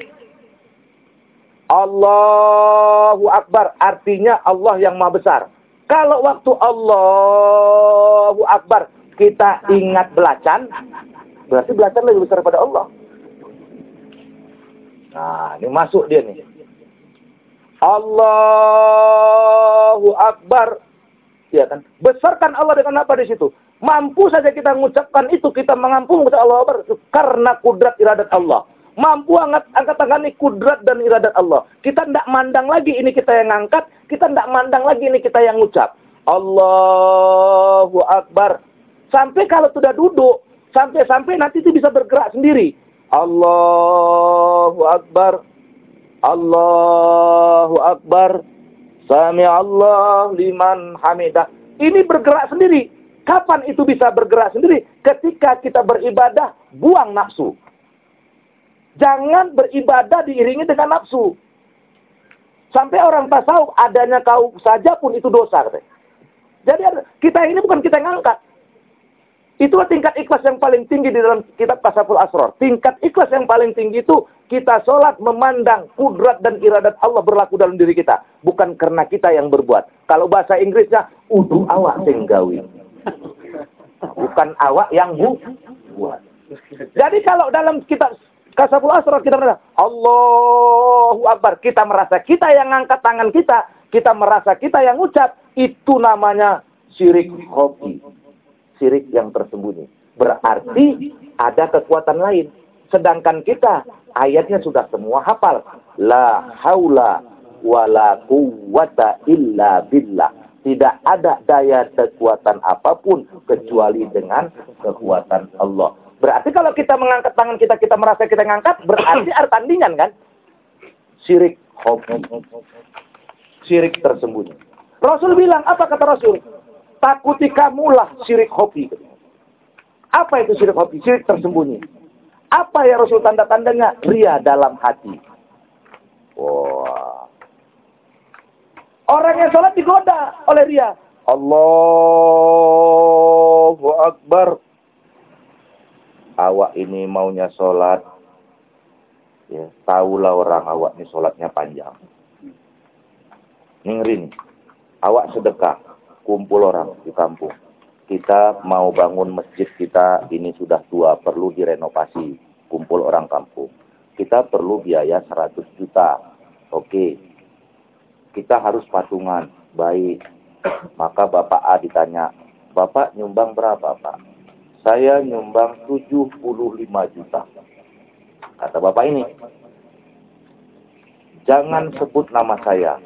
Allahu Akbar artinya Allah yang maha besar. Kalau waktu Allahu Akbar kita ingat belacan, berarti belacan lebih besar daripada Allah. Nah, ini masuk dia nih. Allahu Akbar. Ya kan? Besarkan Allah dengan apa di situ? Mampu saja kita mengucapkan itu, kita mengampu mengucap Allah Akbar karena kudrat iradat Allah. Mampu angkat tangan ini kudrat dan iradat Allah. Kita tidak mandang lagi ini kita yang angkat, kita tidak mandang lagi ini kita yang ngucap. Allahu Akbar. Sampai kalau sudah duduk, sampai nanti itu bisa bergerak sendiri. Allahu Akbar. Allahu Akbar. Sami'allahu liman hamidah. Ini bergerak sendiri. Kapan itu bisa bergerak sendiri? Ketika kita beribadah, buang nafsu. Jangan beribadah diiringi dengan nafsu. Sampai orang tasawuf, adanya kau saja pun itu dosa. Jadi kita ini bukan kita yang angkat. Itulah tingkat ikhlas yang paling tinggi di dalam kitab Kasyaful Asrar. Tingkat ikhlas yang paling tinggi itu kita sholat memandang kudrat dan iradat Allah berlaku dalam diri kita. Bukan karena kita yang berbuat. Kalau bahasa Inggrisnya, udu awak senggawi. Bukan awak yang buat. Jadi kalau dalam kitab Kasyaful Asrar kita merasa Allahu Akbar, kita merasa kita yang angkat tangan kita merasa kita yang ucap, itu namanya syirik khafi. Syirik yang tersembunyi. Berarti ada kekuatan lain. Sedangkan kita ayatnya sudah semua hafal. La haula wala quwwata illa billah. Tidak ada daya kekuatan apapun kecuali dengan kekuatan Allah. Berarti kalau kita mengangkat tangan kita merasa kita ngangkat, berarti ada tandingan kan? Syirik khafi. Syirik tersembunyi. Rasul bilang, apa kata Rasul? Takuti kamulah syirik khafi. Apa itu syirik khafi? Syirik tersembunyi. Apa ya Rasul tanda-tandanya? Ria dalam hati. Wah. Orang yang sholat digoda oleh ria. Allahu Akbar. Awak ini maunya sholat. Ya, tahulah orang awak ini sholatnya panjang. Ngeri nih. Awak sedekah. Kumpul orang di kampung. Kita mau bangun masjid kita ini sudah tua, perlu direnovasi. Kumpul orang kampung. Kita perlu biaya 100 juta. Oke. Kita harus patungan. Baik. Maka Bapak A ditanya, Bapak nyumbang berapa, Pak? Saya nyumbang 75 juta. Kata Bapak ini, jangan sebut nama saya.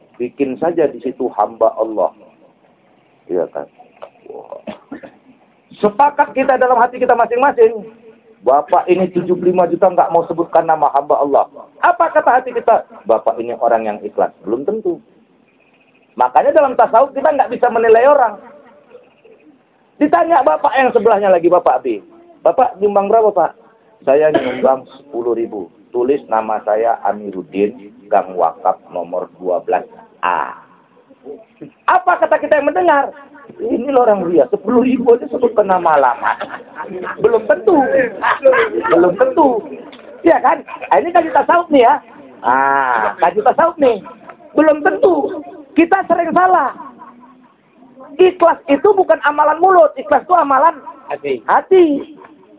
Bikin saja di situ hamba Allah. Iya kan? Wow. Sepakat kita dalam hati kita masing-masing. Bapak ini 75 juta nggak mau sebutkan nama hamba Allah. Apa kata hati kita? Bapak ini orang yang ikhlas. Belum tentu. Makanya dalam tasawuf kita nggak bisa menilai orang. Ditanya bapak yang sebelahnya lagi, Bapak B. Bapak nyumbang berapa, Pak? Saya nyumbang 10.000. Tulis nama saya Amiruddin, Gang Wakaf nomor 12A. Apa kata kita yang mendengar? Ini loh orang ria, 10.000 aja sebutkan nama alamat. Belum tentu. Belum tentu. Ya kan? Ini kaji tasawuf nih ya. Kaji tasawuf nih. Belum tentu. Kita sering salah. Ikhlas itu bukan amalan mulut. Ikhlas itu amalan hati.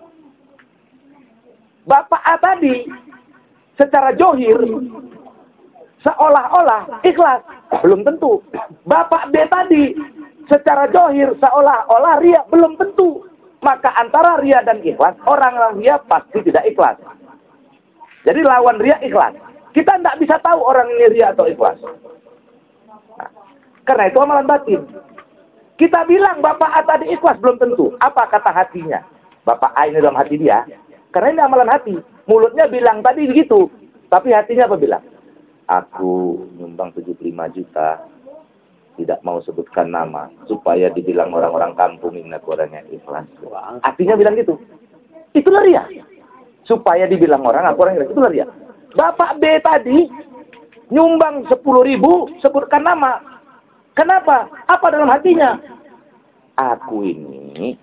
Bapak A tadi secara johir seolah-olah ikhlas. Belum tentu. Bapak B tadi secara johir seolah-olah ria. Belum tentu. Maka antara ria dan ikhlas, orang ria pasti tidak ikhlas. Jadi lawan ria ikhlas. Kita tidak bisa tahu orang ini ria atau ikhlas. Nah, karena itu amalan batin. Kita bilang Bapak A tadi ikhlas, belum tentu. Apa kata hatinya? Bapak A ini dalam hati dia. Karena ini amalan hati. Mulutnya bilang tadi begitu. Tapi hatinya apa bilang? Aku nyumbang 75 juta. Tidak mau sebutkan nama. Supaya dibilang orang-orang kampung ini aku orang yang ikhlas. Hatinya bilang gitu. Itulah ria. Supaya dibilang orang aku orang yang ikhlas. Itulah ria. Bapak B tadi nyumbang 10.000, sebutkan nama. Kenapa? Apa dalam hatinya? Aku ini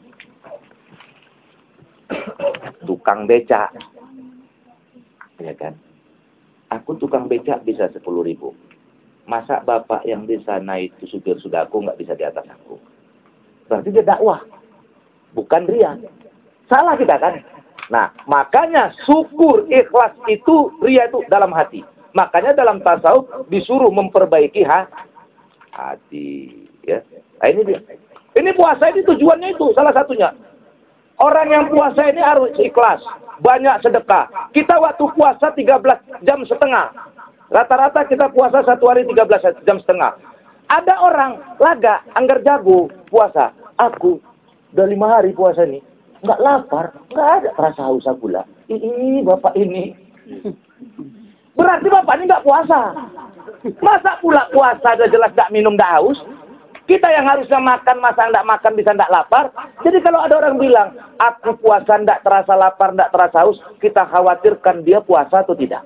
tukang becak. Ya kan? Aku tukang becak bisa 10.000. Masa bapak yang di sana itu supir sudaku nggak bisa di atas aku? Berarti dia dakwah. Bukan ria. Salah kita kan? Nah, makanya syukur ikhlas itu ria itu dalam hati. Makanya dalam tasawuf disuruh memperbaiki hati, ya. Nah, ini dia. Ini puasa ini tujuannya itu salah satunya. Orang yang puasa ini harus ikhlas, banyak sedekah. Kita waktu puasa 13 jam setengah. Rata-rata kita puasa satu hari 13 jam setengah. Ada orang laga, anggar jago puasa. Aku udah 5 hari puasa nih, nggak lapar, nggak ada rasa haus aku lah. Ih, bapak ini. Berarti bapak ini nggak puasa. Masa pula puasa udah jelas nggak minum, nggak haus? Kita yang harusnya makan, masa nggak makan bisa nggak lapar? Jadi kalau ada orang bilang, aku puasa nggak terasa lapar, nggak terasa haus, kita khawatirkan dia puasa atau tidak.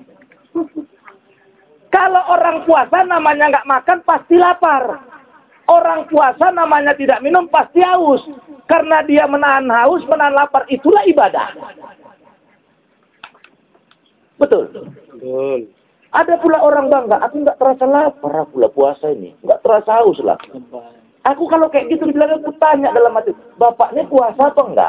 Kalau orang puasa namanya nggak makan, pasti lapar. Orang puasa namanya tidak minum, pasti haus. Karena dia menahan haus, menahan lapar, itulah ibadah. Betul? Betul. Ada pula orang bangga, aku nggak terasa lapar, aku lah puasa ini. Nggak terasa haus lah. Aku kalau kayak gitu dibilang, aku tanya dalam hati, bapaknya puasa atau enggak?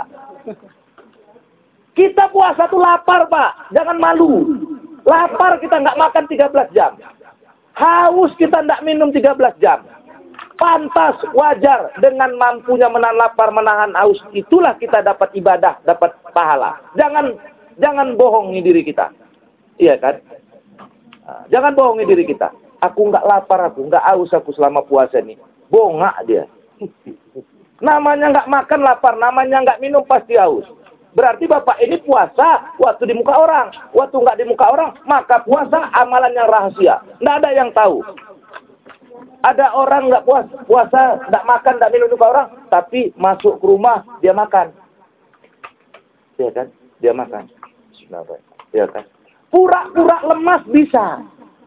Kita puasa tuh lapar, Pak. Jangan malu. Lapar kita nggak makan 13 jam. Haus kita nggak minum 13 jam. Pantas, wajar, dengan mampunya menahan lapar, menahan haus. Itulah kita dapat ibadah, dapat pahala. Jangan bohongi diri kita. Iya kan? Jangan bohongi diri kita. Aku nggak lapar, aku nggak haus aku selama puasa ini. Bongak dia. Namanya nggak makan lapar, namanya nggak minum pasti haus. Berarti bapak ini puasa waktu di muka orang. Waktu nggak di muka orang, maka puasa amalan yang rahasia. Nggak ada yang tahu. Ada orang nggak puasa, nggak makan, nggak minum di muka orang, tapi masuk ke rumah dia makan. Iya kan? Dia makan. Iya kan? Pura-pura lemas bisa.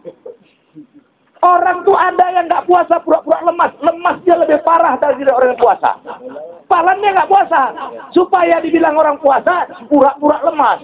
Orang tuh ada yang nggak puasa pura-pura lemas. Lemas dia lebih parah dari orang yang puasa. Palan dia nggak puasa. Supaya dibilang orang puasa, pura-pura lemas.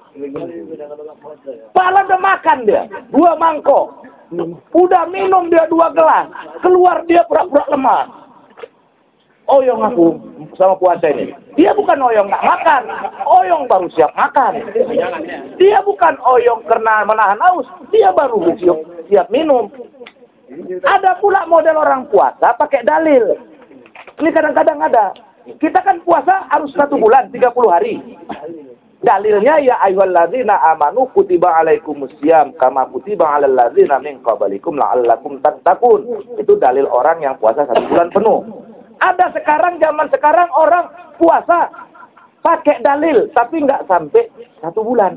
Palan udah makan dia. 2 mangkok. Udah minum dia 2 gelas. Keluar dia pura-pura lemas. Oyong aku sama puasa ini. Dia bukan oyong nggak makan. Oyong baru siap makan. Dia bukan oyong karena menahan haus. Dia baru siap minum. Ada pula model orang puasa pakai dalil. Ini kadang-kadang ada. Kita kan puasa harus 1 bulan, 30 hari. Dalilnya ya ayyuhalladzina amanu kutiba alaikumusiyam kama kutiba alal ladzina min qablikum la'allakum tattaqun. Itu dalil orang yang puasa 1 bulan penuh. Ada sekarang, zaman sekarang orang puasa pakai dalil, tapi nggak sampai 1 bulan.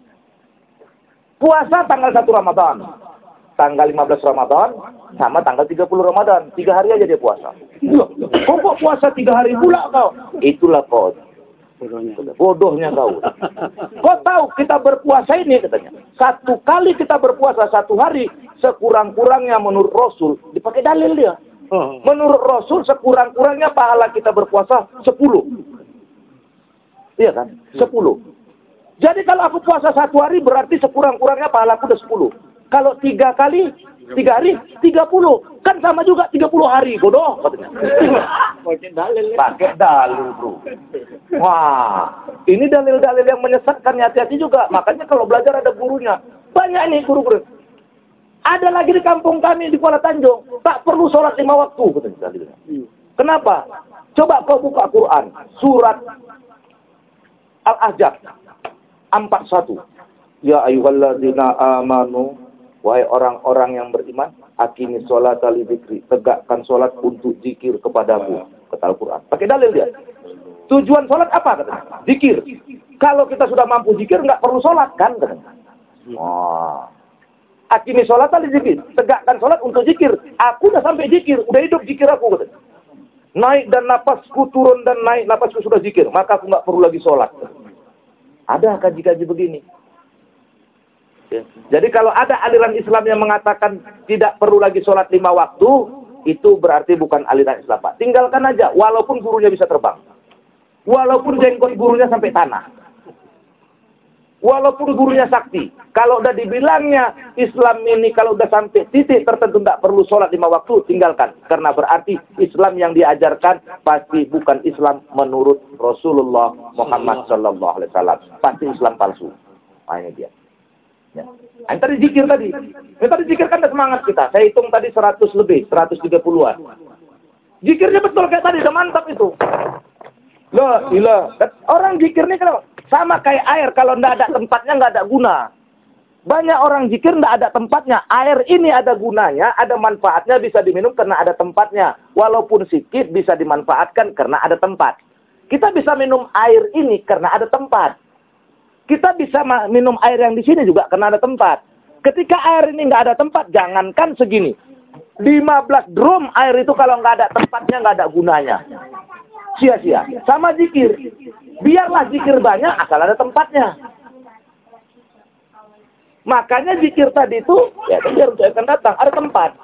Puasa tanggal 1 Ramadan, tanggal 15 Ramadan, sama tanggal 30 Ramadan. 3 hari aja dia puasa. Kok puasa 3 hari pula kau? Itulah kau. Bodohnya kau. Kau tahu kita berpuasa ini katanya. 1 kali kita berpuasa 1 hari, sekurang-kurangnya menurut Rasul, dipakai dalil dia. Menurut Rasul sekurang-kurangnya pahala kita berpuasa 10. Iya kan? 10. Jadi kalau aku puasa 1 hari berarti sekurang-kurangnya pahalaku udah 10. Kalau 3 kali 3 hari 30. Kan sama juga 30 hari, bodoh katanya. Pakai dalil, bro. Wah, ini dalil-dalil yang menyesatkan, hati-hati juga. Makanya kalau belajar ada gurunya. Banyak nih guru-guru. Ada lagi di kampung kami di Kuala Tanjung, tak perlu sholat 5 waktu katanya. Kenapa? Coba kau buka Quran, surat Al-Ahzab 41. Ya ayyuhalladzina amanu, wahai orang-orang yang beriman, aqimi sholata li dzikri, tegakkan sholat untuk zikir kepadaku, kata Al-Quran. Pakai dalil dia. Tujuan sholat apa katanya? Zikir. Kalau kita sudah mampu zikir, nggak perlu sholat kan katanya. Wah. Aqimi sholata li dzikri, tegakkan sholat untuk zikir. Aku udah sampai zikir, udah hidup zikir aku katanya. Naik dan napasku turun dan naik napasku sudah zikir, maka aku nggak perlu lagi sholat. Ada kaji-kaji begini. Ya. Jadi kalau ada aliran Islam yang mengatakan tidak perlu lagi sholat 5 waktu, itu berarti bukan aliran Islam, Pak. Tinggalkan aja, walaupun gurunya bisa terbang. Walaupun jenggot gurunya sampai tanah. Walaupun gurunya sakti. Kalau udah dibilangnya Islam ini kalau udah sampai titik tertentu tidak perlu sholat 5 waktu, tinggalkan. Karena berarti Islam yang diajarkan pasti bukan Islam menurut Rasulullah Muhammad SAW. Pasti Islam palsu. Nah, ini dia. Ya. Ini tadi zikir tadi. Ini tadi zikir kan ada semangat kita. Saya hitung tadi 100 lebih, 130-an. Zikirnya betul kayak tadi, udah mantap itu. Loh, gila. Orang zikir ini kenapa? Sama kayak air, kalau tidak ada tempatnya nggak ada guna. Banyak orang zikir tidak ada tempatnya. Air ini ada gunanya, ada manfaatnya, bisa diminum karena ada tempatnya. Walaupun sedikit bisa dimanfaatkan karena ada tempat. Kita bisa minum air ini karena ada tempat. Kita bisa minum air yang di sini juga karena ada tempat. Ketika air ini nggak ada tempat, jangankan segini. 15 drum air itu kalau nggak ada tempatnya, nggak ada gunanya. Sia-sia. Sama zikir. Biarlah zikir banyak asal ada tempatnya. Makanya zikir tadi itu, ya biar untuk akan datang, ada tempat.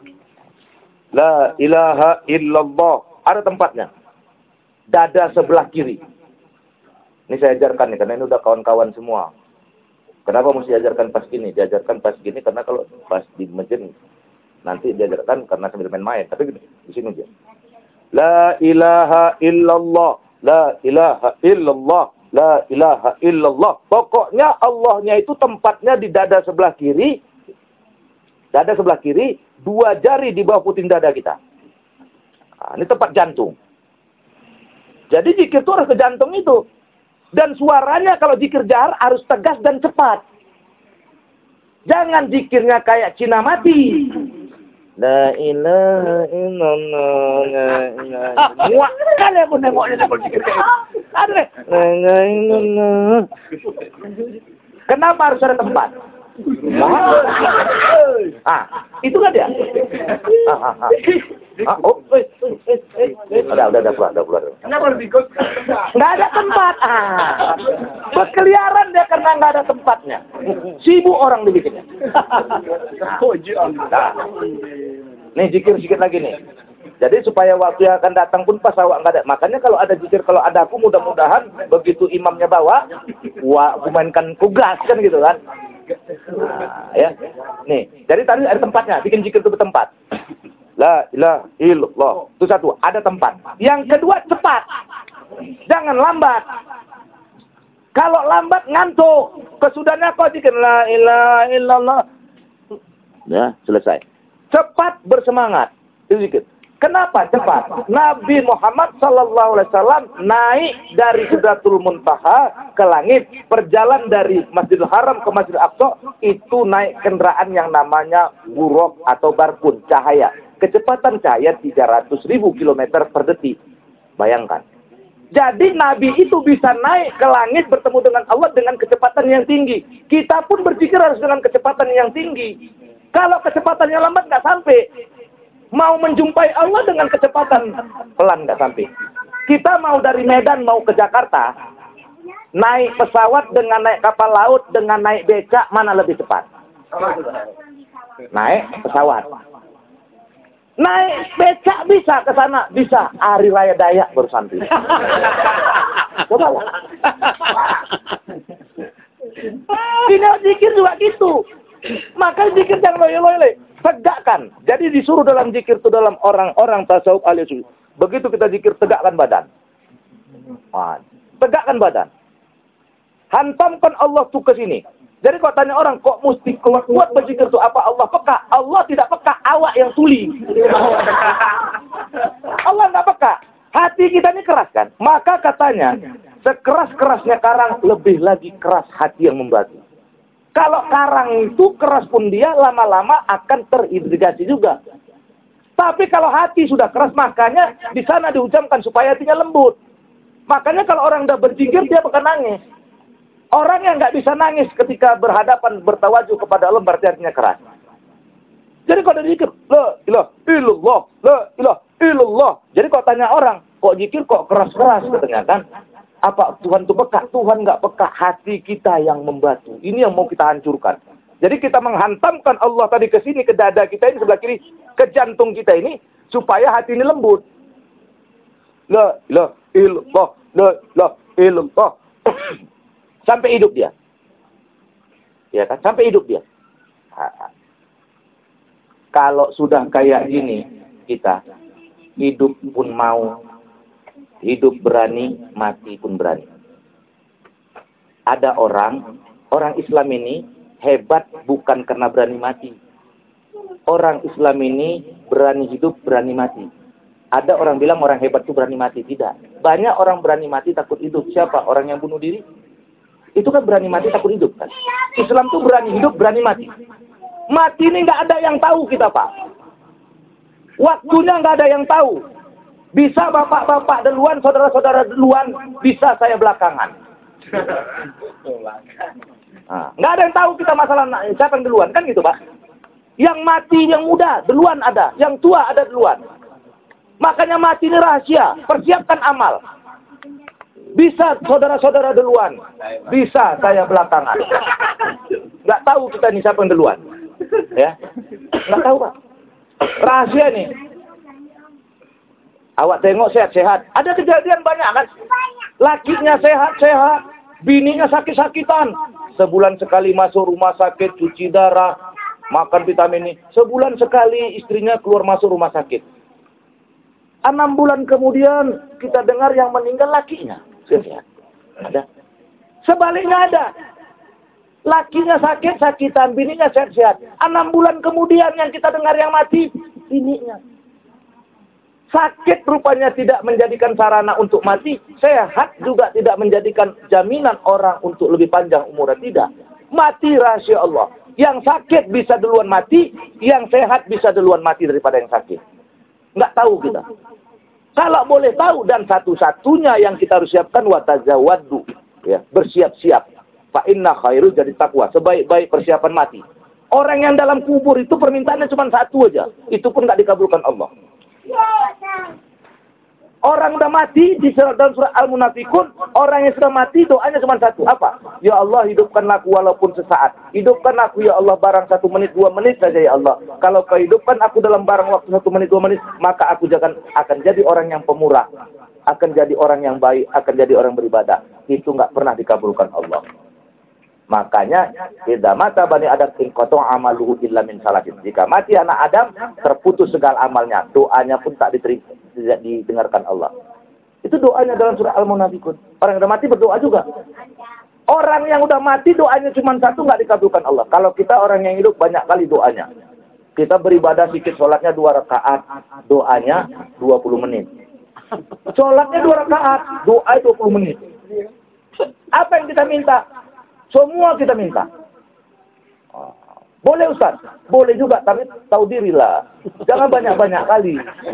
La ilaha illallah. Ada tempatnya. Dada sebelah kiri. Ini saya ajarkan nih, karena ini udah kawan-kawan semua. Kenapa mesti diajarkan pas gini? Diajarkan pas gini karena kalau pas di masjid nanti diajarkan karena sambil main-main. Tapi di sini dia. La ilaha illallah, la ilaha illallah, la ilaha illallah. Pokoknya Allahnya itu tempatnya di dada sebelah kiri. Dada sebelah kiri, 2 jari di bawah puting dada kita. Nah, ini tempat jantung. Jadi zikir itu harus ke jantung itu. Dan suaranya kalau zikir jahar harus tegas dan cepat. Jangan zikirnya kayak Cina mati. La ilaha illallah, la ilaha illallah. Muak kali aku nengoknya kalau zikir kayak gitu. Ada deh. La ilaha illallah. Kenapa harus ada tempat? Itu kan dia. Udah keluar. Kenapa lebih kos? Nggak ada tempat. Berkeliaran dia karena nggak ada tempatnya. Sibuk orang dibikinnya. Nih zikir sedikit lagi nih. Jadi supaya waktu yang akan datang pun pas awak nggak ada. Makanya kalau ada zikir, kalau ada aku mudah-mudahan begitu imamnya bawa, aku mainkan kugas kan gitu kan. Nah, ya. Nih, jadi tadi ada tempatnya, bikin zikir itu bertempat. La ilaha illallah. Itu satu, ada tempat. Yang kedua cepat. Jangan lambat. Kalau lambat ngantuk. Kesudahnya kau zikir la ilaha illallah. Ya, selesai. Cepat bersemangat. Itu zikir. Kenapa cepat? Nabi Muhammad SAW naik dari Sidratul Muntaha ke langit, berjalan dari Masjidil Haram ke Masjidil Aqsa, itu naik kendaraan yang namanya buraq atau barkun, cahaya. kecepatan cahaya 300.000 kilometer per detik. Bayangkan. Jadi Nabi itu bisa naik ke langit bertemu dengan Allah dengan kecepatan yang tinggi. Kita pun berzikir harus dengan kecepatan yang tinggi. Kalau kecepatannya lambat nggak sampai. Mau menjumpai Allah dengan kecepatan pelan nggak sampai. Kita mau dari Medan mau ke Jakarta, naik pesawat dengan naik kapal laut dengan naik becak, mana lebih cepat? Naik pesawat. Naik becak bisa ke sana, bisa. Hari Raya Dayak baru sampai. Coba lah. Ini zikir juga gitu. Maka zikir jangan loyo-loyo. Tegakkan. Jadi disuruh dalam zikir itu dalam orang-orang tasawuf alias. Begitu kita zikir, tegakkan badan. Tegakkan badan. Hantamkan Allah tuh ke sini. Jadi kalau tanya orang, kok mesti kuat berzikir itu? Apa Allah peka? Allah tidak peka, awak yang tuli. Allah nggak peka. Hati kita ini keras kan? Maka katanya, sekeras-kerasnya karang, lebih lagi keras hati yang membatu. Kalau karang itu keras pun dia, lama-lama akan teririgasi juga. Tapi kalau hati sudah keras, makanya di sana diucapkan supaya hatinya lembut. Makanya kalau orang udah berzikir, dia bakal nangis. Orang yang nggak bisa nangis ketika berhadapan, bertawajuh kepada Allah, berarti hatinya keras. Jadi kalau ada zikir, la ilaha illallah, la ilaha illallah. Jadi kalau tanya orang, kok zikir kok keras-keras katanya kan? Apa Tuhan itu peka? Tuhan nggak peka, hati kita yang membatu. Ini yang mau kita hancurkan. Jadi kita menghantamkan Allah tadi ke sini, ke dada kita ini sebelah kiri, ke jantung kita ini, supaya hati ini lembut. La ilaha illallah, la ilaha illallah. Sampai hidup dia. Ya kan? Sampai hidup dia. Kalau sudah kayak gini, kita hidup pun mau, hidup berani, mati pun berani. Ada orang Islam ini hebat bukan karena berani mati. Orang Islam ini berani hidup, berani mati. Ada orang bilang orang hebat itu berani mati. Tidak. Banyak orang berani mati takut hidup. Siapa? Orang yang bunuh diri? Itu kan berani mati takut hidup kan. Islam tuh berani hidup, berani mati. Mati ini nggak ada yang tahu kita Pak. Waktunya nggak ada yang tahu. Bisa bapak-bapak duluan, saudara-saudara duluan, bisa saya belakangan. Nggak ada yang tahu kita masalah siapa yang duluan kan gitu Pak. Yang mati yang muda duluan ada, yang tua ada duluan. Makanya mati ini rahasia. Persiapkan amal. Bisa saudara-saudara duluan. Bisa saya belakangan. Nggak tahu kita nih siapa yang duluan. Ya. Nggak tahu Pak. Rahasia nih. Awak tengok sehat-sehat. Ada kejadian banyak kan. Lakinya sehat-sehat. Bininya sakit-sakitan. Sebulan sekali masuk rumah sakit. Cuci darah. Makan vitamin ini. Sebulan sekali istrinya keluar masuk rumah sakit. 6 bulan kemudian kita dengar yang meninggal lakinya. Sehat. Ada. Sebaliknya ada. Lakinya sakit-sakitan, bininya sehat-sehat. 6 bulan kemudian yang kita dengar yang mati, bininya. Sakit rupanya tidak menjadikan sarana untuk mati. Sehat juga tidak menjadikan jaminan orang untuk lebih panjang umurnya. Tidak. Mati rahasia Allah. Yang sakit bisa duluan mati, yang sehat bisa duluan mati daripada yang sakit. Nggak tahu kita. Kalau boleh tahu dan satu-satunya yang kita harus siapkan watazawadu, ya, bersiap-siap. Fa inna khairu jadi takwa, sebaik-baik persiapan mati. Orang yang dalam kubur itu permintaannya cuma satu aja, itu pun nggak dikabulkan Allah. Orang udah mati di dalam surah Al-Munafikun, orang yang sudah mati doanya cuma satu, apa? Ya Allah hidupkanlah aku walaupun sesaat. Hidupkan aku ya Allah barang 1 menit 2 menit saja ya Allah. Kalau kau hidupkan aku dalam barang waktu 1 menit 2 menit, maka aku akan jadi orang yang pemurah, akan jadi orang yang baik, akan jadi orang beribadah. Itu nggak pernah dikabulkan Allah. Makanya idza mata bani Adam in qata amaluhu illa min salatin. Jika mati anak Adam, terputus segala amalnya, doanya pun tak diterima, tidak didengarkan Allah. Itu doanya dalam surah Al-Munafikun. Orang yang udah mati berdoa juga. Orang yang udah mati doanya cuma satu, nggak dikabulkan Allah. Kalau kita orang yang hidup banyak kali doanya. Kita beribadah sedikit, sholatnya 2 rakaat, doanya 20 menit. Sholatnya 2 rakaat, doa 20 menit. Apa yang kita minta? Semua kita minta. Boleh Ustaz? Boleh juga, tapi tahu dirilah. Jangan banyak-banyak kali.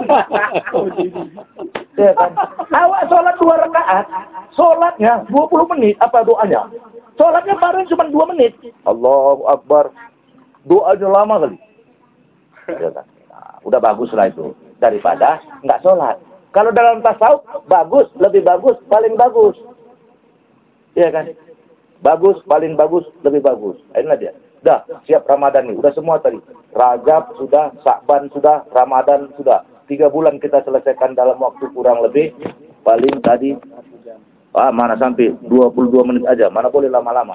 Ya kan? Awak sholat 2 rakaat, sholatnya 20 menit, apa doanya? Sholatnya paling cuma 2 menit. Allahu Akbar. Doanya lama kali. Ya kan? Nah, udah bagus lah itu. Daripada nggak sholat. Kalau dalam tasawuf, bagus, lebih bagus, paling bagus. Ya kan? Bagus, paling bagus, lebih bagus. Inilah dia. Udah, siap Ramadan nih. Udah semua tadi. Rajab sudah, Sya'ban sudah, Ramadan sudah. 3 bulan kita selesaikan dalam waktu kurang lebih. Paling tadi, mana sampai 22 menit aja. Mana boleh lama-lama.